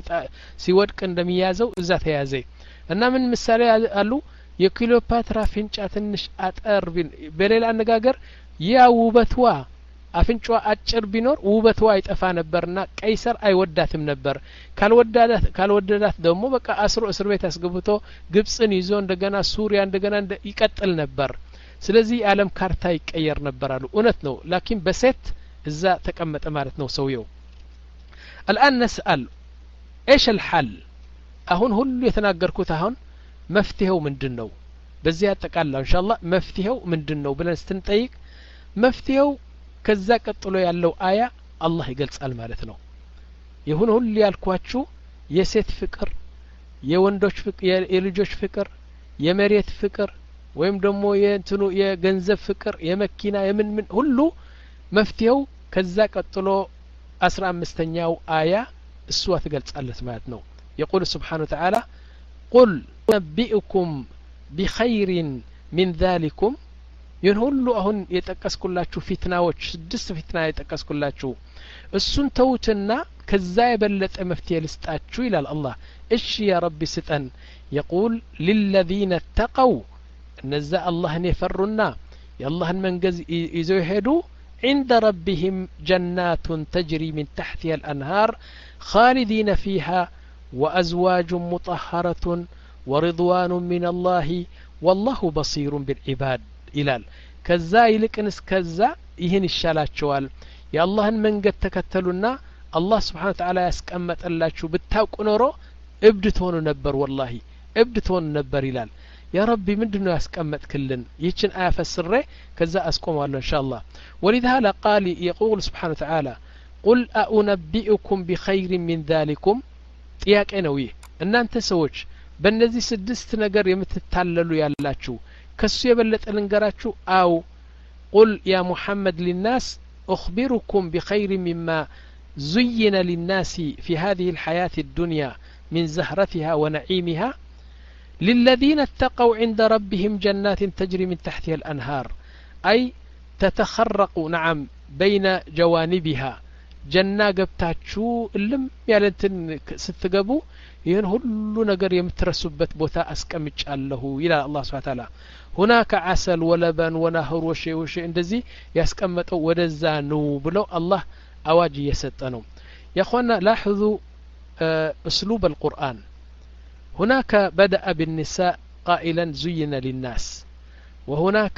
ሲወድቅ እንደሚያዘው እዛ ተያዘ እና ምን ምሳሌ አሉ የክሊዮፓትራ ፍንጫ ትንሽ አጠር በሌላ አነጋገር ያ ውበትዋ አፍንጫዋ አጭር ቢኖር ውበትዋ አይጠፋ ነበርና ቀይሰር አይወዳትም ነበር ካልወዳዳት ካልወደዳት ደግሞ በቃ አስሮ እስር ቤት አስገብቶ ግብጽን ይዞ እንደገና ሱሪያ እንደገና ይቀጥል ነበር ስለዚህ ዓለም ካርታ ይቀየር ነበር አሉ እውነት ነው ላኪን በሴት እዛ ተቀመጠ ማለት ነው ሰውየው الان نسال ايش الحل አሁን ሁሉ የተናገርኩት አሁን መፍትሄው ምንድነው በዚህ አጠቃላው ኢንሻአላህ መፍትሄው ምንድነው ብለን ስትንጠይቅ መፍትሄው ከዛ ቀጥሎ ያለው አያ አላህ ይገልጻል ማለት ነው ይሁን ሁሉ ያልኳችሁ የሴት ፍቅር የወንዶች ፍቅር የልጆች ፍቅር የመሬት ፍቅር ወይም ደግሞ የእንትኑ የገንዘብ ፍቅር የመኪና የምን ምን ሁሉ መፍትሄው ከዛ ቀጥሎ አስራ አምስተኛው አያ እሷ ትገልጻለች ማለት ነው يقول سبحانه وتعالى قل نبئكم بخير من ذلكم ይህን ሁሉ አሁን የጠቀስኩላችሁ ፊትናዎች ስድስት ፊትና የጠቀስኩላችሁ እሱን ተውትና ከዛ የበለጠ መፍትሄ ልስጣችሁ ይላል አላህ እሺ ያ ረቢ ስጠን يقول للذين اتقوا እነዛ አላህን የፈሩና የአላህን መንገድ ይዘው ሄዱ عند ربهم جنات تجري من تحتها الأنهار خالدين فيها وأزواج مطهرة ورضوان من الله والله بصير بالعباد ይላል ከዛ ይልቅንስ ከዛ ይህን ይሻላቸዋል የአላህን መንገድ ተከተሉና አላህ Subhanahu Wa Ta'ala ያስቀመጠላችሁ ብታውቁ ኖሮ እብድ ትሆኑ ነበር والله እብድ ትሆኑ ነበር ይላል ያ ረቢ ምንድነው ያስቀመጥክልን ይችን አያ ፈስሬ ከዛ አስቆማለሁ ኢንሻአላህ ولذا قال يقول سبحانه وتعالى قل أنبئكم بخير من ذلكم ጥያቄ ነው ይህ እናንተ ሰዎች በእነዚህ ስድስት ነገር የምትታለሉ ያላችሁ ከሱ የበለጠ ልንገራችሁ አው قل يا محمد للناس أخبركم بخير مما زين للناس في هذه الحياة الدنيا من زهرتها ونعيمها للذين اتقوا عند ربهم جنات تجري من تحتها الأنهار أي تتخرق نعم بين جوانبها جنة قبتاتشو اللم يالنتن ستقبو ይህን ሁሉ ነገር የምትረሱበት ቦታ አስቀምጫለሁ ይላል አላህ Subhanahu Wa Ta'ala هناك عسل ولبن ونهر وشي وشي እንደዚህ ያስቀመጠው ወደዛ ነው ብሎ አላህ አዋጅ እየሰጠ ነው يا اخوانا لاحظوا اسلوب القرآن هناك بدأ بالنساء قائلا زين للناس وهناك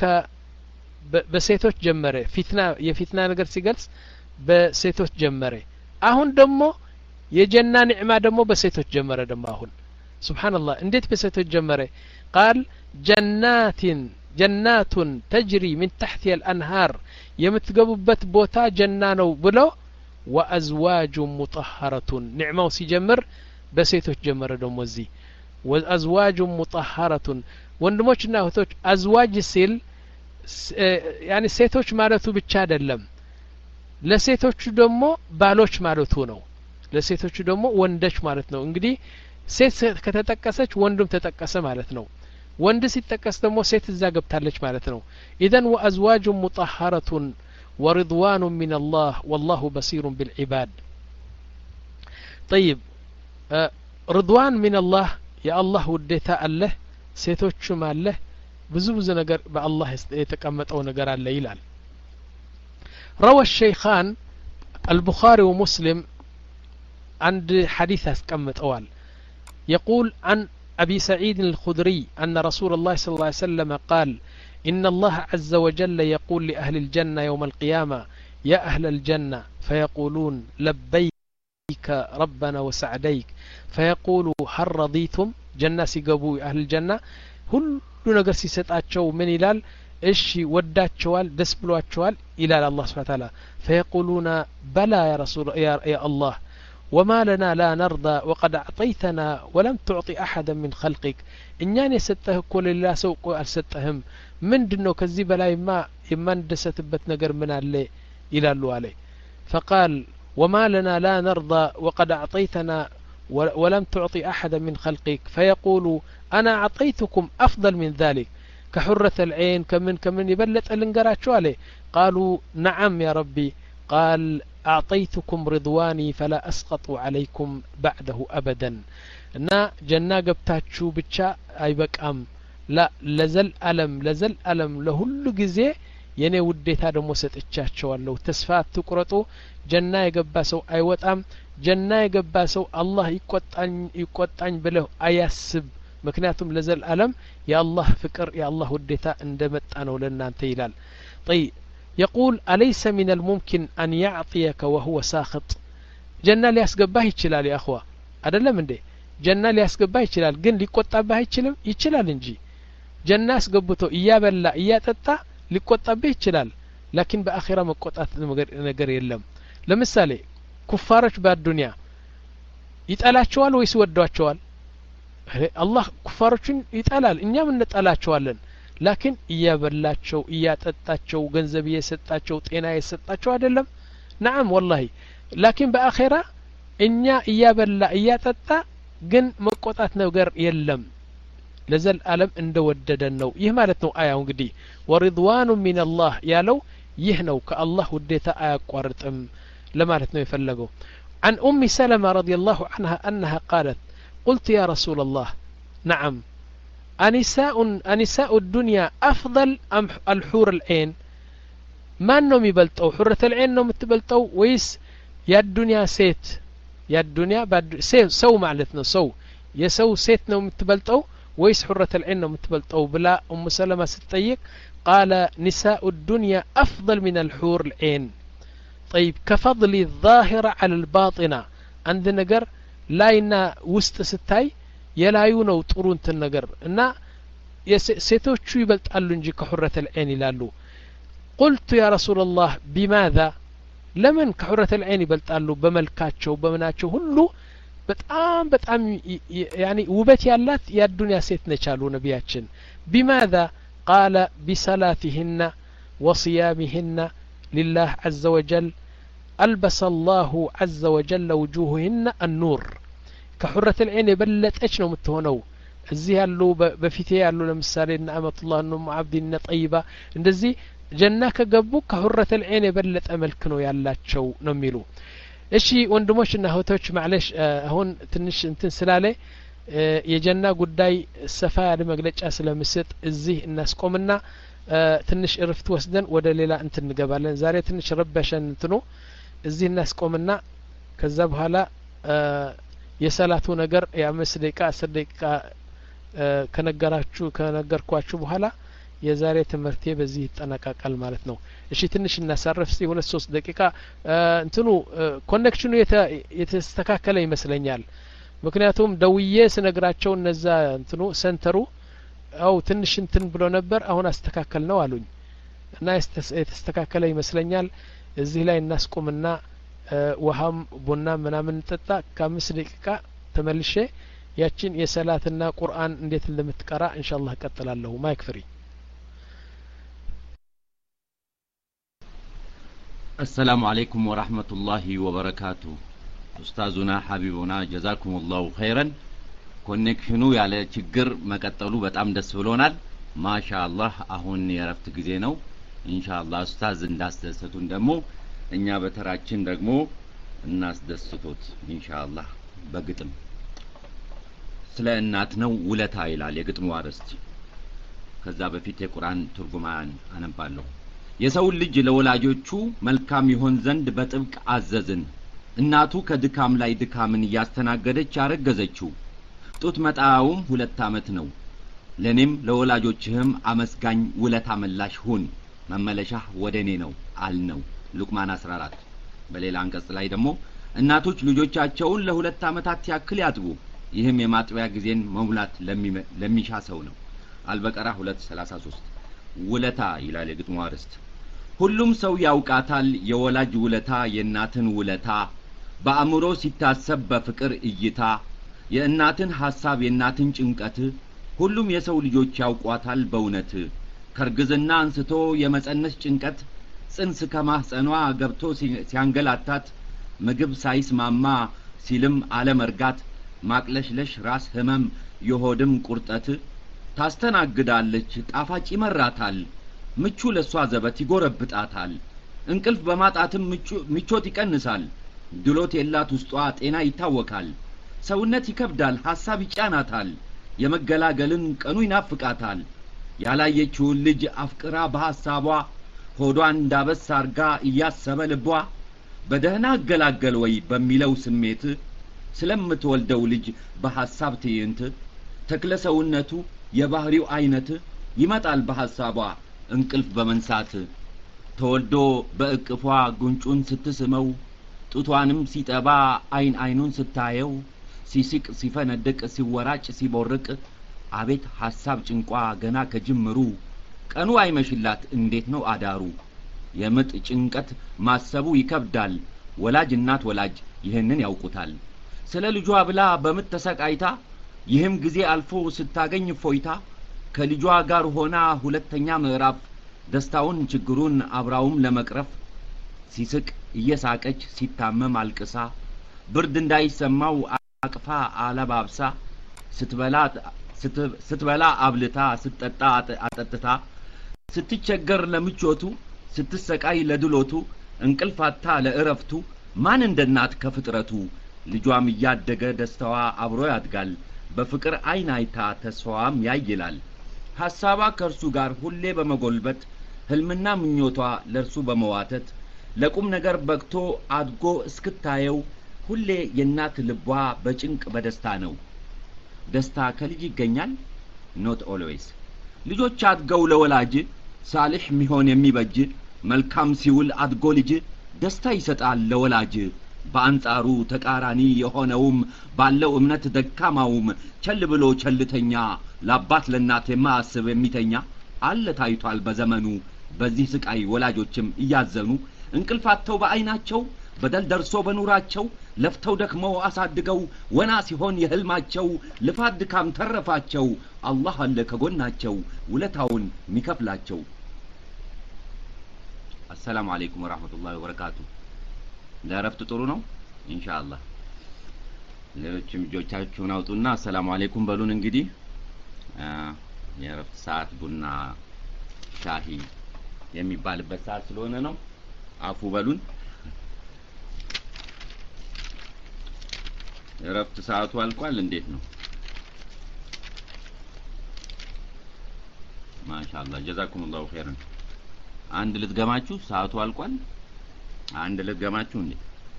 በሴቶች ጀመረ ፊትና የፊትና ነገር ሲገልጽ በሴቶች ጀመረ አሁን ደግሞ የጀና ንዕማ ደግሞ በሴቶች ጀመረ ደግሞ አሁን ሱብሃንአላህ እንዴት በሴቶች ጀመረ قال جنات جنات تجري من تحتها الأنهار يمتقببت بوتا جنانو بلو وأزواج مطهرة نعمة سيجمر بسيتوش جمر دموزي وأزواج مطهرة وندموشنا هتوش أزواج سيل يعني سيتوش مالتو بتشاد اللم لسيتوش دمو بالوش مالتو نو لسيتوش دمو وندش مالتنو انجدي سيت كتتكسج وندم تتكس مالتنو ወንድ ሲተከስ ደግሞ ሴት እዛ ገብታለች ማለት ነው اذا وازواج مطهرة ورضوان من الله والله بصير بالعباد طيب آه رضوان من الله يا الله وديتا الله ሴቶችም አለ ብዙ ብዙ ነገር በአላህ የተቀመጠው ነገር አለ ይላል روى الشيخان البخاري ومسلم عند حديث اسقمطوال يقول عن أبي سعيد الخدري أن رسول الله صلى الله عليه وسلم قال إن الله عز وجل يقول لأهل الجنة يوم القيامة يا أهل الجنة فيقولون لبيك ربنا وسعديك فيقولوا هل رضيتم جنة سيقبوا أهل الجنة هل نقر سيستاتشو من إلال إشي وداتشوال دسبلواتشوال إلى الله سبحانه وتعالى فيقولون بلى يا رسول يا, يا الله وما لنا لا نرضى وقد أعطيتنا ولم تعطي أحدا من خلقك إنني سته كل الله سوق أرستهم من دنو كذب لا ما يمن دستبت نجر من عليه إلى الله عليه فقال وما لنا لا نرضى وقد أعطيتنا ولم تعطي أحدا من خلقك فيقول أنا أعطيتكم أفضل من ذلك كحرة العين كمن كمن يبلت الانقرات شو عليه قالوا نعم يا ربي قال أعطيتكم رضواني فلا أسقط عليكم بعده أبدا نا جنة قبتاتشو بتشا أي بك أم لا لزل ألم لزل ألم لهل جزء يني وديت هذا موسط اتشاتشو لو تسفات تقرطو جنة يقباسو أي وطأم جنة يقباسو الله يقطعن يقطعن بله أياسب مكنياتهم لزل ألم يا الله فكر يا الله وديتا اندمت أنا ولنا انت يلال طيب يقول أليس من الممكن أن يعطيك وهو ساخط جنة ليسقباه يتشلال يا أخوة هذا من دي جنة ليسقباه يتشلال قن ليقطعباه يتشلال يتشلال انجي جنة يسقبته إياه بلا إياه تتا ليقطعباه يتشلال لكن بآخرة مقطعت نقر يلم لمثالي كفارش بعد الدنيا يتألاتشوال ويسودواتشوال الله كفارشين يتألال إنيا من نتألاتشوالن لكن እያበላቸው እያጠጣቸው ገንዘብ እየሰጣቸው ጤና እየሰጣቸው አይደለም نعم والله لكن بآخرة እኛ እያበላ እያጠጣ ግን መቆጣት ነገር የለም ለዘል ዓለም እንደወደደን ነው ይህ ማለት ነው አያው እንግዲህ ወሪድዋኑ ሚን አላህ ያለው ይህ ነው ከአላህ ውዴታ አያቋርጥም ለማለት ነው የፈለገው عن أم سلمة رضي الله عنها أنها قالت قلت يا رسول الله نعم أنساء أنساء الدنيا أفضل أم الحور العين ما نوم يبلطو حرة العين نوم تبلطو ويس يا الدنيا سيت يا الدنيا بعد سو سو معناتنا سو يسو سيت نوم تبلطو ويس حرة العين نوم تبلطو بلا أم سلمة ستطيق قال نساء الدنيا أفضل من الحور العين طيب كفضل الظاهرة على الباطنة عندنا نجر لاينا وسط ستاي የላዩ ነው ጥሩ እንትን ነገር እና ሴቶቹ ይበልጣሉ እንጂ ከሁረት العين ይላሉ قلت يا رسول الله بماذا ለምን ከሁረት العين ይበልጣሉ በመልካቸው በመናቸው ሁሉ በጣም በጣም يعني ውበት ያላት የዱንያ ሴት ነች አሉ ነብያችን بماذا قال بصلاتهن وصيامهن لله عز وجل ألبس الله عز وجل وجوههن النور كحرة العين يبلتش ነው የምትሆነው እዚህ ያሉ በፊቴ ያሉ ለምሳሌ እና አመቱላህ ነው ሙአብዲን ጠይባ እንደዚህ ጀና ከገቡ ከሁረት العين የበለጠ መልክ ነው ያላቸው ነው የሚሉ እሺ ወንድሞችና እህቶች ማለሽ አሁን ትንሽ እንትን ስላለ የጀና ጉዳይ ሰፋ ያለ መግለጫ ስለምስጥ እዚህ እናስቆምና ትንሽ እርፍት ወስደን ወደ ሌላ እንትን እንገባለን ዛሬ ትንሽ ረበሸን እንትኑ እዚህ እናስቆምና ከዛ በኋላ የሰላቱ ነገር የአምስት ደቂቃ አስር ደቂቃ ከነገራችሁ ከነገርኳችሁ በኋላ የዛሬ ትምህርቴ በዚህ ይጠናቀቃል ማለት ነው እሺ ትንሽ እናሳርፍ እስቲ ሁለት ሶስት ደቂቃ እንትኑ ኮኔክሽኑ የተስተካከለ ይመስለኛል ምክንያቱም ደውዬ ስነግራቸው እነዛ እንትኑ ሰንተሩ አው ትንሽ እንትን ብሎ ነበር አሁን አስተካከል ነው አሉኝ እና የተስተካከለ ይመስለኛል እዚህ ላይ እናስቆምና ውሃም ቡና ምናምን ጠጣ ከአምስት ደቂቃ ተመልሼ ያችን የሰላትና ቁርአን እንዴት እንደምትቀራ ኢንሻአላህ ቀጥላለሁ ማይክ ፍሪ
السلام عليكم ورحمة الله وبركاته أستاذنا حبيبنا جزاكم الله خيرا ኮኔክሽኑ ያለ ችግር መቀጠሉ በጣም ደስ ብሎናል ማሻአላህ አሁን የረፍት ጊዜ ነው ኢንሻአላህ ኡስታዝ እንዳስደሰቱን ደግሞ እኛ በተራችን ደግሞ እናስደስቶት ኢንሻአላህ በግጥም ስለ እናት ነው ውለታ ይላል የግጥሙ አርዕስት ከዛ በፊት የቁርአን ትርጉማን አነባለሁ የሰው ልጅ ለወላጆቹ መልካም ይሆን ዘንድ በጥብቅ አዘዝን እናቱ ከድካም ላይ ድካምን ያስተናገደች ያረገዘችው ጡት መጣውም ሁለት አመት ነው ለኔም ለወላጆችህም አመስጋኝ ውለታ መላሽ ሁን መመለሻህ ወደኔ ነው አልነው ሉቅማን አስራ አራት በሌላ አንቀጽ ላይ ደግሞ እናቶች ልጆቻቸውን ለሁለት አመታት ያክል ያጥቡ ይህም የማጥቢያ ጊዜን መሙላት ለሚሻ ሰው ነው አልበቀራ ሁለት ሰላሳ ሶስት ውለታ ይላል የግጥሙ አርዕስት ሁሉም ሰው ያውቃታል የወላጅ ውለታ የእናትን ውለታ በአእምሮ ሲታሰብ በፍቅር እይታ የእናትን ሐሳብ የእናትን ጭንቀት ሁሉም የሰው ልጆች ያውቋታል በእውነት ከርግዝና አንስቶ የመጸነስ ጭንቀት ጽንስ ከማህፀኗ ገብቶ ሲያንገላታት ምግብ ሳይስማማ ሲልም አለመርጋት ማቅለሽለሽ ራስ ህመም የሆድም ቁርጠት ታስተናግዳለች ጣፋጭ ይመራታል ምቹ ለሷ ዘበት ይጎረብጣታል እንቅልፍ በማጣትም ምቾት ይቀንሳል ድሎት የላት ውስጧ ጤና ይታወካል ሰውነት ይከብዳል ሐሳብ ይጫናታል የመገላገልን ቀኑ ይናፍቃታል ያላየችውን ልጅ አፍቅራ በሐሳቧ ሆዷን እንዳበስ አርጋ እያሰበ ልቧ በደህና አገላገል ወይ በሚለው ስሜት ስለምትወልደው ልጅ በሐሳብ ትይንት ተክለ ሰውነቱ የባህሪው አይነት ይመጣል በሐሳቧ እንቅልፍ በመንሳት ተወልዶ በእቅፏ ጉንጩን ስትስመው ጡቷንም ሲጠባ አይን አይኑን ስታየው ሲስቅ ሲፈነድቅ ሲወራጭ ሲቦርቅ አቤት ሐሳብ ጭንቋ ገና ከጅምሩ ቀኑ አይመሽላት እንዴት ነው አዳሩ የምጥ ጭንቀት ማሰቡ ይከብዳል ወላጅ እናት ወላጅ ይሄንን ያውቁታል ስለ ልጇ ብላ በምጥ ተሰቃይታ ይህም ጊዜ አልፎ ስታገኝ ፎይታ ከልጇ ጋር ሆና ሁለተኛ ምዕራፍ ደስታውን ችግሩን አብራውም ለመቅረፍ ሲስቅ እየሳቀች ሲታመም አልቅሳ ብርድ እንዳይሰማው አቅፋ አለባብሳ ስትበላ ስትበላ አብልታ ስትጠጣ አጠጥታ ስትቸገር ለምቾቱ ስትሰቃይ ለድሎቱ እንቅልፋታ ለእረፍቱ ማን እንደናት ከፍጥረቱ ልጇም ያደገ ደስታዋ አብሮ ያድጋል በፍቅር አይን አይታ ተስፋዋም ያይላል ሐሳባ ከርሱ ጋር ሁሌ በመጎልበት ህልምና ምኞቷ ለርሱ በመዋተት ለቁም ነገር በቅቶ አድጎ እስክታየው ሁሌ የናት ልቧ በጭንቅ በደስታ ነው ደስታ ከልጅ ይገኛል not always ልጆች አድገው ለወላጅ ሳልህ ሚሆን የሚበጅ መልካም ሲውል አድጎ ልጅ ደስታ ይሰጣል ለወላጅ በአንጻሩ ተቃራኒ የሆነውም ባለው እምነት ደካማውም ቸል ብሎ ቸልተኛ ለአባት ለእናት የማያስብ የሚተኛ አለ ታይቷል በዘመኑ በዚህ ስቃይ ወላጆችም እያዘኑ እንቅልፋቸው በአይናቸው በደል ደርሶ በኑራቸው ለፍተው ደክመው አሳድገው ወና ሲሆን የህልማቸው ልፋት ድካም ተረፋቸው አላህ አለ ከጎናቸው ውለታውን ሚከፍላቸው السلام عليكم ورحمة الله وبركاته ለረፍት ጥሩ ነው ኢንሻአላህ ለዎችም ጆቻችሁን አውጡና ሰላም አለይኩም በሉን እንግዲህ የረፍት ሰዓት ቡና ሻሂ የሚባልበት ሰዓት ስለሆነ ነው አፉ በሉን የረፍት ሰዓቱ አልቋል እንዴት ነው ማሻአላህ ጀዛኩሙላሁ ኸይራን አንድ ልትገማችሁ ሰዓቱ አልቋል አንድ ልትገማችሁ እንዴ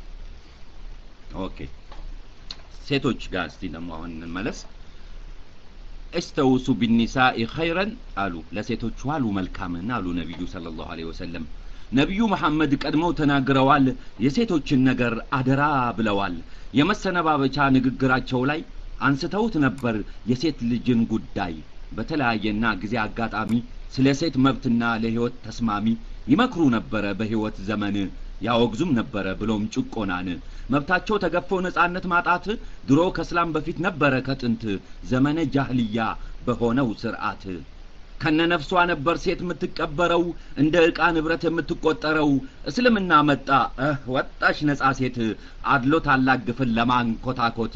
ኦኬ ሴቶች ጋር እስቲ ደግሞ አሁን እንመለስ استوصوا بالنساء خيرا قالوا ለሴቶች ዋሉ መልካምን አሉ ነብዩ ሰለላሁ ዐለይሂ ወሰለም ነብዩ መሐመድ ቀድመው ተናግረዋል የሴቶችን ነገር አደራ ብለዋል የመሰነባበቻ ንግግራቸው ላይ አንስተውት ነበር የሴት ልጅን ጉዳይ በተለያየና ጊዜ አጋጣሚ ስለ ሴት መብትና ለህይወት ተስማሚ ይመክሩ ነበረ በህይወት ዘመን ያወግዙም ነበረ ብሎም ጭቆናን መብታቸው ተገፎ ነጻነት ማጣት ድሮ ከእስላም በፊት ነበረ ከጥንት ዘመነ ጃህልያ በሆነው ስርዓት ከነነፍሷ ነበር ሴት የምትቀበረው እንደ ዕቃ ንብረት የምትቆጠረው እስልምና መጣ እህ ወጣሽ ነጻ ሴት አድሎ ታላቅ ግፍን ለማንኮታኮት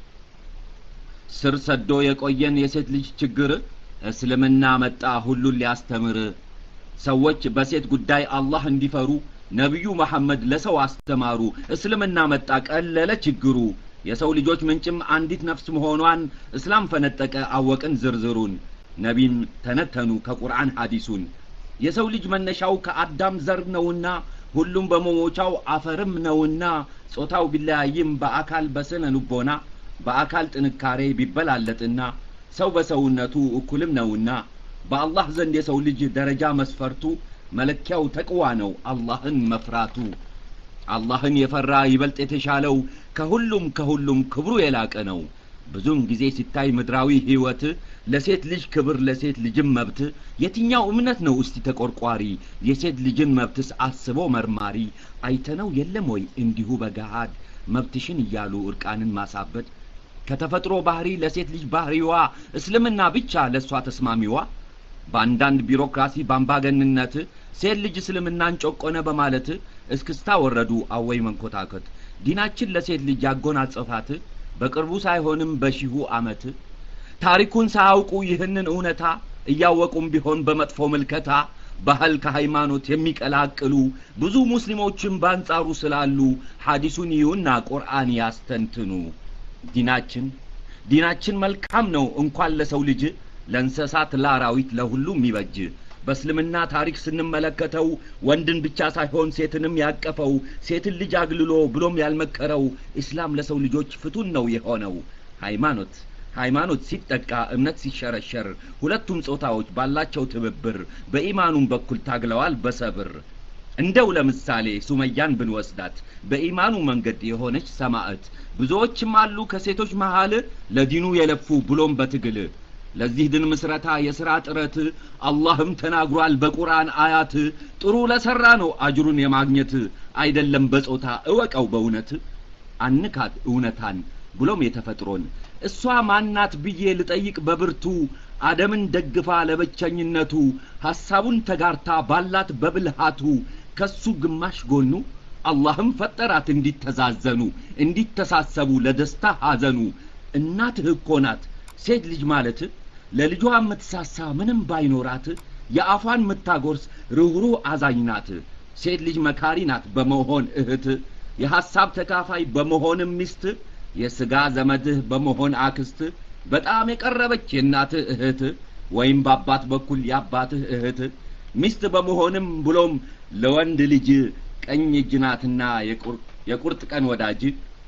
ስር ሰዶ የቆየን የሴት ልጅ ችግር እስልምና መጣ ሁሉን ሊያስተምር ሰዎች በሴት ጉዳይ አላህ እንዲፈሩ ነብዩ መሐመድ ለሰው አስተማሩ እስልምና መጣ ቀለለ ችግሩ የሰው ልጆች ምንጭም አንዲት ነፍስ መሆኗን እስላም ፈነጠቀ አወቅን ዝርዝሩን ነቢን ተነተኑ ከቁርአን ሐዲሱን የሰው ልጅ መነሻው ከአዳም ዘር ነውና ሁሉም በመሞቻው አፈርም ነውና ጾታው ቢለያይም በአካል በስነ ልቦና በአካል ጥንካሬ ቢበላለጥና ሰው በሰውነቱ እኩልም ነውና በአላህ ዘንድ የሰው ልጅ ደረጃ መስፈርቱ መለኪያው ተቅዋ ነው አላህን መፍራቱ አላህን የፈራ ይበልጥ የተሻለው ከሁሉም ከሁሉም ክብሩ የላቀ ነው ብዙም ጊዜ ሲታይ ምድራዊ ህይወት ለሴት ልጅ ክብር ለሴት ልጅም መብት የትኛው እምነት ነው እስቲ ተቆርቋሪ የሴት ልጅን መብትስ አስቦ መርማሪ አይተነው የለም ወይ እንዲሁ በገሃድ መብትሽን እያሉ እርቃንን ማሳበድ ከተፈጥሮ ባህሪ ለሴት ልጅ ባህሪዋ እስልምና ብቻ ለሷ ተስማሚዋ ባንዳንድ ቢሮክራሲ ባምባገንነት ሴት ልጅ እስልምናን ጮቆነ በማለት እስክስታ ወረዱ አወይ መንኮታከት ዲናችን ለሴት ልጅ ያጎናጸፋት በቅርቡ ሳይሆንም በሺሁ አመት ታሪኩን ሳያውቁ ይህንን እውነታ እያወቁም ቢሆን በመጥፎ መልከታ ባህል ከሃይማኖት የሚቀላቅሉ ብዙ ሙስሊሞችን ባንጻሩ ስላሉ ሐዲሱን ይዩና ቁርአን ያስተንትኑ ዲናችን ዲናችን መልካም ነው እንኳን ለሰው ልጅ ለእንስሳት ለአራዊት ለሁሉም ይበጅ በእስልምና ታሪክ ስንመለከተው ወንድን ብቻ ሳይሆን ሴትንም ያቀፈው ሴትን ልጅ አግልሎ ብሎም ያልመከረው እስላም ለሰው ልጆች ፍቱን ነው የሆነው ሃይማኖት ሃይማኖት ሲጠቃ እምነት ሲሸረሸር ሁለቱም ጾታዎች ባላቸው ትብብር በኢማኑም በኩል ታግለዋል በሰብር እንደው ለምሳሌ ሱመያን ብንወስዳት በኢማኑ መንገድ የሆነች ሰማዕት ብዙዎችም አሉ ከሴቶች መሃል ለዲኑ የለፉ ብሎም በትግል ለዚህ ድን መስራታ የሥራ ጥረት አላህም ተናግሯል በቁርአን አያት ጥሩ ለሰራ ነው አጅሩን የማግኘት አይደለም በጾታ እወቀው በእውነት አንካት እውነታን ብሎም የተፈጥሮን እሷ ማናት ብዬ ልጠይቅ በብርቱ አደምን ደግፋ ለበቸኝነቱ ሐሳቡን ተጋርታ ባላት በብልሃቱ ከሱ ግማሽ ጎኑ አላህም ፈጠራት እንዲተዛዘኑ እንዲተሳሰቡ ለደስታ ሐዘኑ እናትህ እኮ ናት ሴት ልጅ ማለት ለልጇ የምትሳሳ ምንም ባይኖራት የአፏን የምታጎርስ ርህሩህ አዛኝ ናት ሴት ልጅ መካሪ ናት በመሆን እህት የሐሳብ ተካፋይ በመሆንም ሚስት የሥጋ ዘመድህ በመሆን አክስት በጣም የቀረበች የእናትህ እህት ወይም በአባት በኩል የአባትህ እህት ሚስት በመሆንም ብሎም ለወንድ ልጅ ቀኝ እጅ ናትና የቁርጥ ቀን ወዳጅ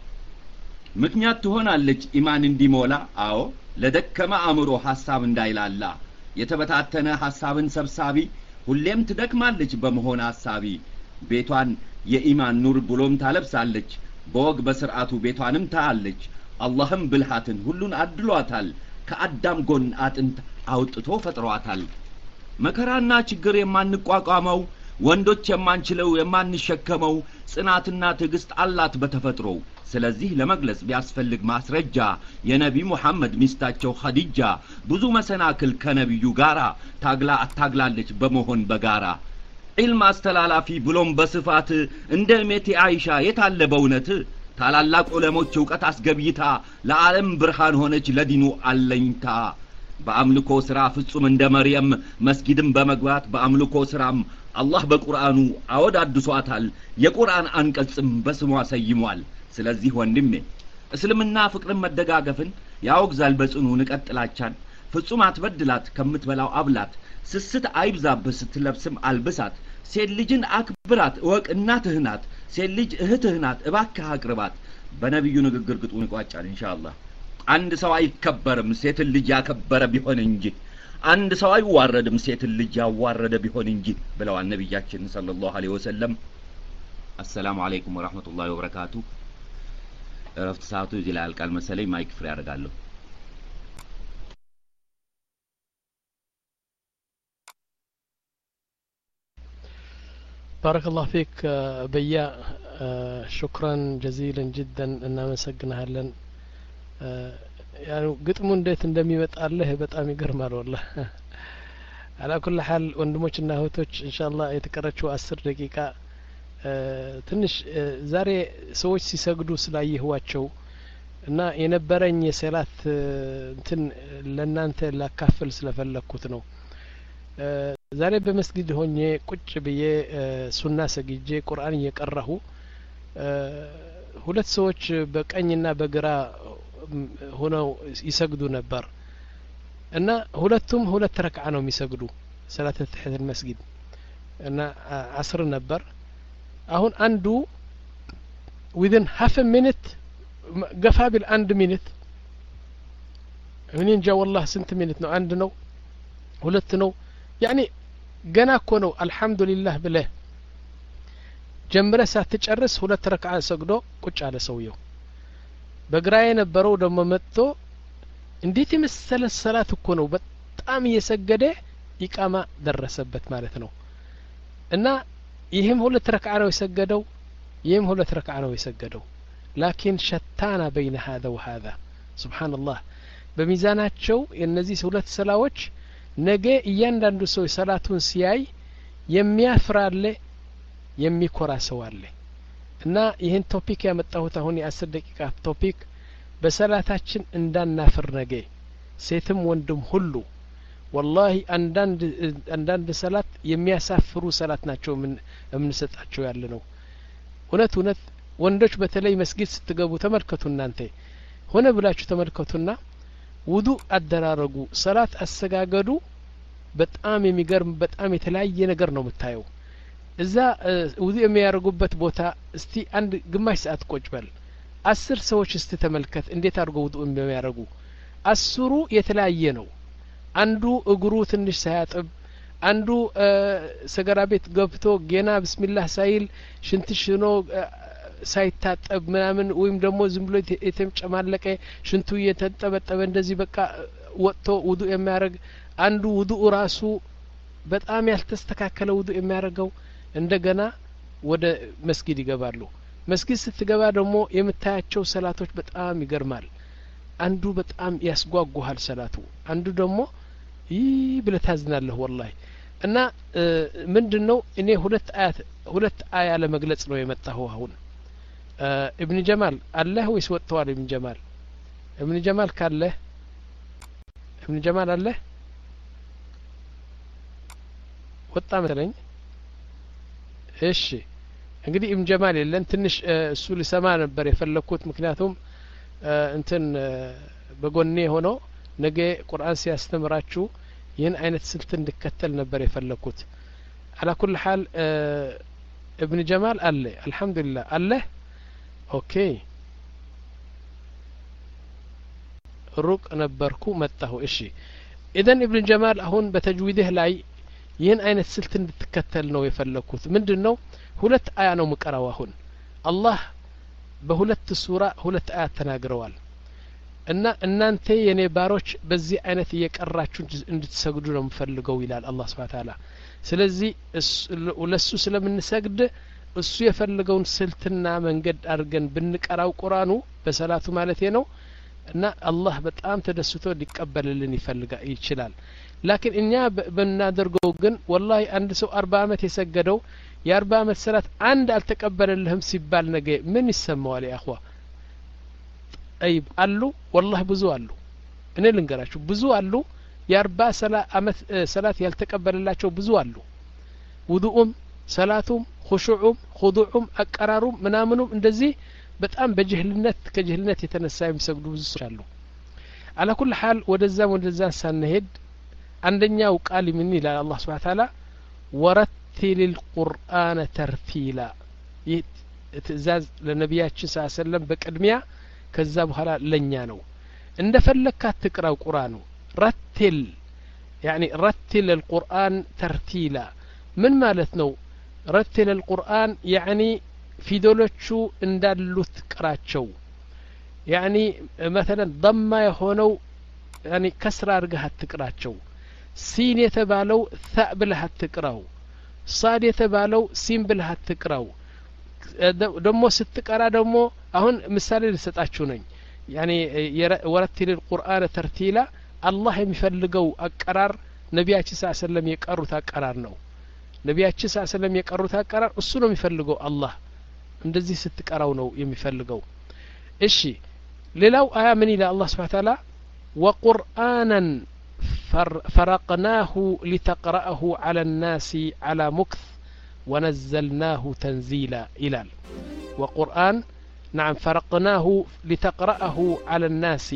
ምክንያት ትሆናለች ኢማን እንዲሞላ አዎ ለደከማ አእምሮ ሐሳብ እንዳይላላ የተበታተነ ሐሳብን ሰብሳቢ ሁሌም ትደክማለች በመሆን ሐሳቢ ቤቷን የኢማን ኑር ብሎም ታለብሳለች በወግ በስርዓቱ ቤቷንም ታያለች አላህም ብልሃትን ሁሉን አድሏታል ከአዳም ጎን አጥንት አውጥቶ ፈጥሯታል መከራና ችግር የማንቋቋመው ወንዶች የማንችለው የማንሸከመው ጽናትና ትዕግስት አላት በተፈጥሮ ስለዚህ ለመግለጽ ቢያስፈልግ ማስረጃ የነቢ ሙሐመድ ሚስታቸው ኸዲጃ ብዙ መሰናክል ከነብዩ ጋራ ታግላ አታግላለች በመሆን በጋራ ዒልም አስተላላፊ ብሎም በስፋት እንደ ሜቲ አይሻ የታለ በእውነት ታላላቅ ዑለሞች ዕውቀት አስገብይታ ለዓለም ብርሃን ሆነች ለዲኑ አለኝታ በአምልኮ ሥራ ፍጹም እንደ መርየም መስጊድም በመግባት በአምልኮ ሥራም አላህ በቁርአኑ አወዳድሷታል የቁርአን አንቀጽም በስሟ ሰይሟል ስለዚህ ወንድሜ እስልምና ፍቅርን መደጋገፍን ያወግዛል በጽኑ ንቀጥላቻን ፍጹም አትበድላት ከምትበላው አብላት ስስት አይብዛብህ ስትለብስም አልብሳት ሴት ልጅን አክብራት እወቅ እናትህ ናት ሴት ልጅ እህትህ ናት እባክህ አቅርባት በነብዩ ንግግር ግጡን ይቋጫል ኢንሻአላህ አንድ ሰው አይከበርም ሴት ልጅ ያከበረ ቢሆን እንጂ አንድ ሰው አይዋረድም ሴት ልጅ ያዋረደ ቢሆን እንጂ ብለዋል ነብያችን ሰለላሁ ዐለይሂ ወሰለም السلام عليكم ورحمة الله وبركاته رفت ساعته زي القال مسألة ما يكفر يا رجالو
بارك الله فيك بيا شكرا جزيلا جدا إن مسجنا هلا يعني قطمو انديت እንደሚመጣልህ በጣም ይገርማል والله على كل حال ወንድሞችና እህቶች ኢንሻአላህ የተቀረችው አስር ደቂቃ ትንሽ ዛሬ ሰዎች ሲሰግዱ ስላየኋቸው እና የነበረኝ የሰላት እንትን ለናንተ ላካፍል ስለፈለኩት ነው። ዛሬ በመስጊድ ሆኜ ቁጭ ብዬ ሱና ሰግጄ ቁርአን እየቀራሁ ሁለት ሰዎች በቀኝና በግራ ሆነው ይሰግዱ ነበር እና ሁለቱም ሁለት ረክዓ ነው የሚሰግዱ ሰላት ተህት መስጊድ እና አስር ነበር። አሁን አንዱ within half a minute ገፋ ቢል አንድ ሚኒት እኔ እንጃ والله ስንት ሚኒት ነው አንድ ነው ሁለት ነው ያኒ ገና እኮ ነው አልহামዱሊላህ ብለህ ጀምረህ ሳትጨርስ ሁለት ረክዓ ሰግዶ ቁጭ አለ ሰውየው። በግራ የነበረው ደግሞ መጥቶ እንዴት የመሰለ ሰላት እኮ ነው በጣም እየሰገደ ኢቃማ ደረሰበት ማለት ነው። እና ይህም ሁለት ረክዓ ነው የሰገደው ይህም ሁለት ረክዓ ነው የሰገደው ላኪን ሸታና በይነ هذا وهذا ሱብሃንአላህ በሚዛናቸው የነዚህ ሁለት ሰላዎች ነገ እያንዳንዱ ሰው ሰላቱን ሲያይ የሚያፍራለ የሚኮራ ሰው አለ። እና ይህን ቶፒክ ያመጣሁት አሁን የአስር ደቂቃ ቶፒክ በሰላታችን እንዳናፍር ነገ ሴትም ወንድም ሁሉ والله አንዳንድ አንዳንድ ሰላት የሚያሳፍሩ ሰላት ናቸው ምን የምንሰጣቸው ያለ ነው። እውነት እውነት ወንዶች በተለይ መስጊድ ስትገቡ ተመልከቱ እናንተ ሆነ ብላችሁ ተመልከቱና ውዱ አደራረጉ ሰላት አሰጋገዱ በጣም የሚገርም በጣም የተለያየ ነገር ነው የምታየው። እዛ ውዱ የሚያደርጉበት ቦታ እስቲ አንድ ግማሽ ሰዓት ቁጭ በል አስር ሰዎች እስቲ ተመልከት እንዴት አድርገው ውዱ የሚያደርጉ አስሩ የተለያየ ነው። አንዱ እግሩ ትንሽ ሳያጥብ አንዱ ሰገራ ቤት ገብቶ ገና ብስሚላህ ሳይል ሽንት ሽኖ ሳይታጠብ ምናምን ወይም ደግሞ ዝም ብሎ የተጨማለቀ ሽንቱ እየተጠበጠበ እንደዚህ በቃ ወጥቶ ውዱ የሚያደርግ አንዱ ውዱ ራሱ በጣም ያልተስተካከለ ውዱ የሚያደርገው እንደገና ወደ መስጊድ ይገባሉ። መስጊድ ስትገባ ደግሞ የምታያቸው ሰላቶች በጣም ይገርማል። አንዱ በጣም ያስጓጓሃል ሰላቱ አንዱ ደግሞ ይህ ብለህ ታዝናለህ والله። እና ምንድነው እኔ ሁለት አያት ሁለት አያ ለመግለጽ ነው የመጣሁ አሁን ኢብኑ ጀማል አላህ ወይስ ወጥቷል? ኢብኑ ጀማል ኢብኑ ጀማል ካለ ኢብኑ ጀማል አለ ወጣ መሰለኝ። እሺ እንግዲህ ኢብኑ ጀማል የለን ትንሽ እሱ ሊሰማ ነበር የፈለኩት ምክንያቱም እንትን በጎኔ ሆኖ ነገ ቁርአን ሲያስተምራችሁ ይህን አይነት ስልት እንድከተል ነበር የፈለኩት። على كل حال ابن جمال አለ አልহামዱሊላህ አለ ኦኬ ሩቅ ነበርኩ መጣሁ። እሺ ኢዘን ኢብኑ ጀማል አሁን በተጅዊድህ ላይ ይህን አይነት ስልት እንድትከተል ነው የፈለኩት። ምንድነው ሁለት አያ ነው ምቀራው አሁን አላህ በሁለት ሱራ ሁለት አያት ተናግረዋል እና እናንተ የኔ ባሮች በዚህ አይነት እየቀራችሁ እንድትሰግዱ ነው የምፈልገው ይላል አላህ Subhanahu Wa Ta'ala። ስለዚህ ለሱ ስለምንሰግድ እሱ የፈለገውን ስልትና መንገድ አድርገን ብንቀራው ቁርአኑ በሰላቱ ማለት ነው እና አላህ በጣም ተደስቶ ሊቀበልልን ይፈልጋ ይችላል። ላኪን እኛ በእናደርገው ግን والله አንድ ሰው አርባ አመት የሰገደው የአርባ አመት ሰላት አንድ አልተቀበለልህም ሲባል ነገ ምን ይሰማዋል? ያ اخوا አይብ አሉ والله ብዙ አሉ። እኔ ልንገራችሁ ብዙ አሉ የአርባ አመት ሰላት ያልተቀበለላቸው ብዙ አሉ። ውዱኡም ሰላቱም ኹሹዑም ኹዱዑም አቀራሩም ምናምኑም እንደዚህ በጣም በጅህልነት ከጅህልነት የተነሳ የሚሰግዱ ብዙ ሰዎች አሉ። على كل حال ወደዛም ወደዛ ሳንሄድ አንደኛው ቃል ምን ይላል አላህ Subhanahu Wa Ta'ala ወረቲል القرآن ترتيلا ትእዛዝ ለነቢያችን ሰለላሁ ዐለይሂ ወሰለም በቅድሚያ ከዛ በኋላ ለኛ ነው። እንደፈለካ ትቅራው ቁርአኑ ረቲል يعني رتل القرآن ترتيلا ምን ማለት ነው? رتل القرآن يعني ፊደሎቹ እንዳሉት ቅራቸው يعني مثلا ضم የሆነው يعني كسر አድርገህ አትቅራቸው። ሲን የተባለው ث ብለህ አትቅራው። صاد የተባለው ሲም ብለህ አትቅራው ደሞ ስትቀራ ደሞ አሁን ምሳሌ ልሰጣችሁ ነኝ ያኒ ወረቲል القرآن ترتيلا አላህ የሚፈልገው አቀራር ነቢያችን ሰለላሁ ዐለይሂ ወሰለም የቀሩት አቀራር ነው ነቢያችን ሰለላሁ ዐለይሂ ወሰለም የቀሩት አቀራር እሱ ነው የሚፈልገው አላህ እንደዚህ ስትቀራው ነው የሚፈልገው እሺ ሌላው አያ ምን ይላል አላህ Subhanahu Wa Ta'ala وقرآنا فرقناه لتقرأه على الناس على مكث ونزلناه تنزيلا إلال وقرآن نعم فرقناه لتقرأه على الناس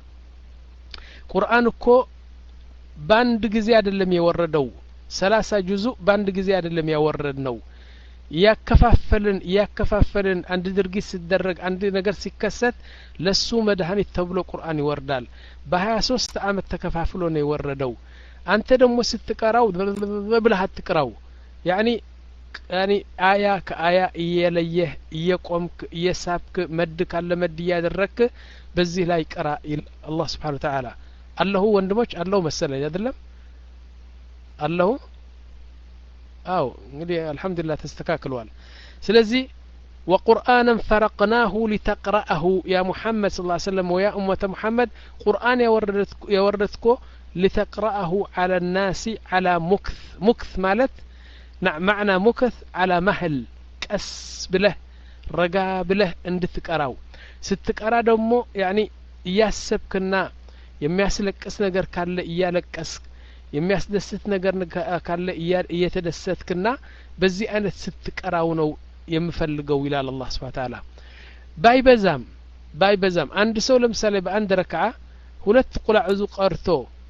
قرآن كو باند جزي عدلم يوردو ثلاثة جزء باند جزي عدلم يوردنو ያከፋፈልን ያከፋፈልን አንድ ድርጊት ሲደረግ አንድ ነገር ሲከሰት ለሱ መድኃኒት ተብሎ ቁርአን ይወርዳል በ23 አመት ተከፋፍሎ ነው የወረደው አንተ ደግሞ ስትቀራው ብለህ አትቀራው ያኒ ያኒ አያ ከአያ እየለየህ እየቆምክ እየሳብክ መድ ካለ መድ ያደረክ በዚህ ላይ ቀራ አላህ Subhanahu Wa Ta'ala አላሁ ወንድሞች አላሁ መሰለኝ አይደለም አላሁ አው እንግዲህ አልহামዱሊላህ ተስተካክሏል ስለዚህ وقرآنا فرقناه لتقرأه يا محمد صلى الله عليه وسلم ويا أمة محمد قرآن يوردتك يوردتكو لتقرأه على الناس على مكث مكث مالت نعم معنى مكث على مهل كأس بله رقا بله اندتقراو ستقرا دمو يعني ياسبكنا يمياسلقس ነገር ካለ እያለቀስክ የሚያስደስት ነገር ካለ እየተደሰትክና በዚህ አይነት ስትቀራው ነው የምፈልገው ይላል አላህ Subhanahu Wa Ta'ala ባይበዛም ባይበዛም አንድ ሰው ለምሳሌ በአንድ ረክዓ ሁለት ቁል አዑዙ ቀርቶ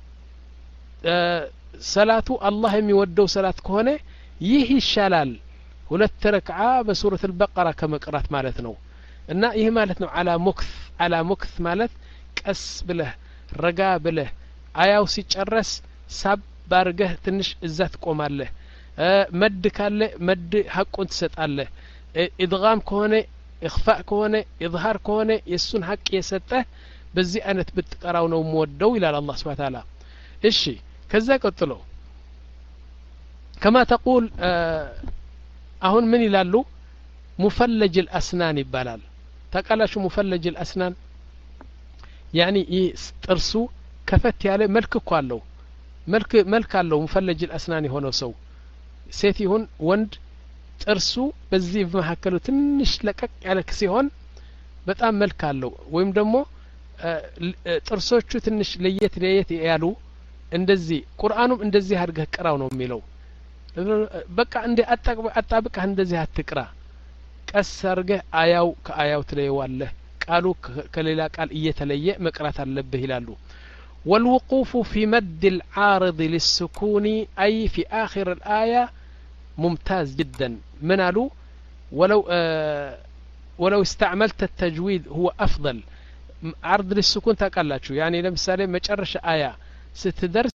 ሰላቱ አላህ የሚወደው ሰላት ከሆነ ይህ ይሻላል ሁለት ረክዓ በሱረት البقرة ከመቅራት ማለት ነው እና ይህ ማለት ነው على مكث على مكث ማለት ቀስ ብለህ ረጋ ብለህ አያው ሲጨረስ ሳብ ባርገህ ትንሽ እዛ ትቆማለህ መድ ካለ መድ ሐቁን ትሰጣለህ ኢድጋም ከሆነ ኢኽፋእ ከሆነ ኢዝሃር ከሆነ የሱን ሐቅ የሰጠህ በዚህ አይነት ብትቀራው ነው ሞደው ይላል አላህ Subhanahu Wa Ta'ala እሺ ከዛ ቀጥሎ كما تقول አሁን ምን ይላሉ ሙፈለጅ الاسنان ይባላል ተቃላሹ ሙፈለጅ الاسنان يعني ጥርሱ ከፈት ያለ መልክ እኮ አለው መልክ መልክ አለው ሙፈለጅ الاسنان የሆነው ሰው ሴት ይሁን ወንድ ጥርሱ በዚህ በመሐከሉ ትንሽ ለቀቅ ያለ ሲሆን በጣም መልክ አለው ወይም ደግሞ ጥርሶቹ ትንሽ ለየት ለየት ያሉ እንደዚህ ቁርአኑም እንደዚህ አድርገህ ቅራው ነው የሚለው በቃ እንደ አጣብቀህ እንደዚህ አትቅራ ቀስ አድርገህ አያው ከአያው ትለየዋለህ ቃሉ ከሌላ ቃል እየተለየ መቅራት አለብህ ይላሉ والوقوف في مد العارض للسكون أي في آخر الآية ممتاز جدا من قالوا ولو آه ولو استعملت التجويد هو أفضل عرض للسكون تقلاتشو يعني لمثال مجرش آية ستدرس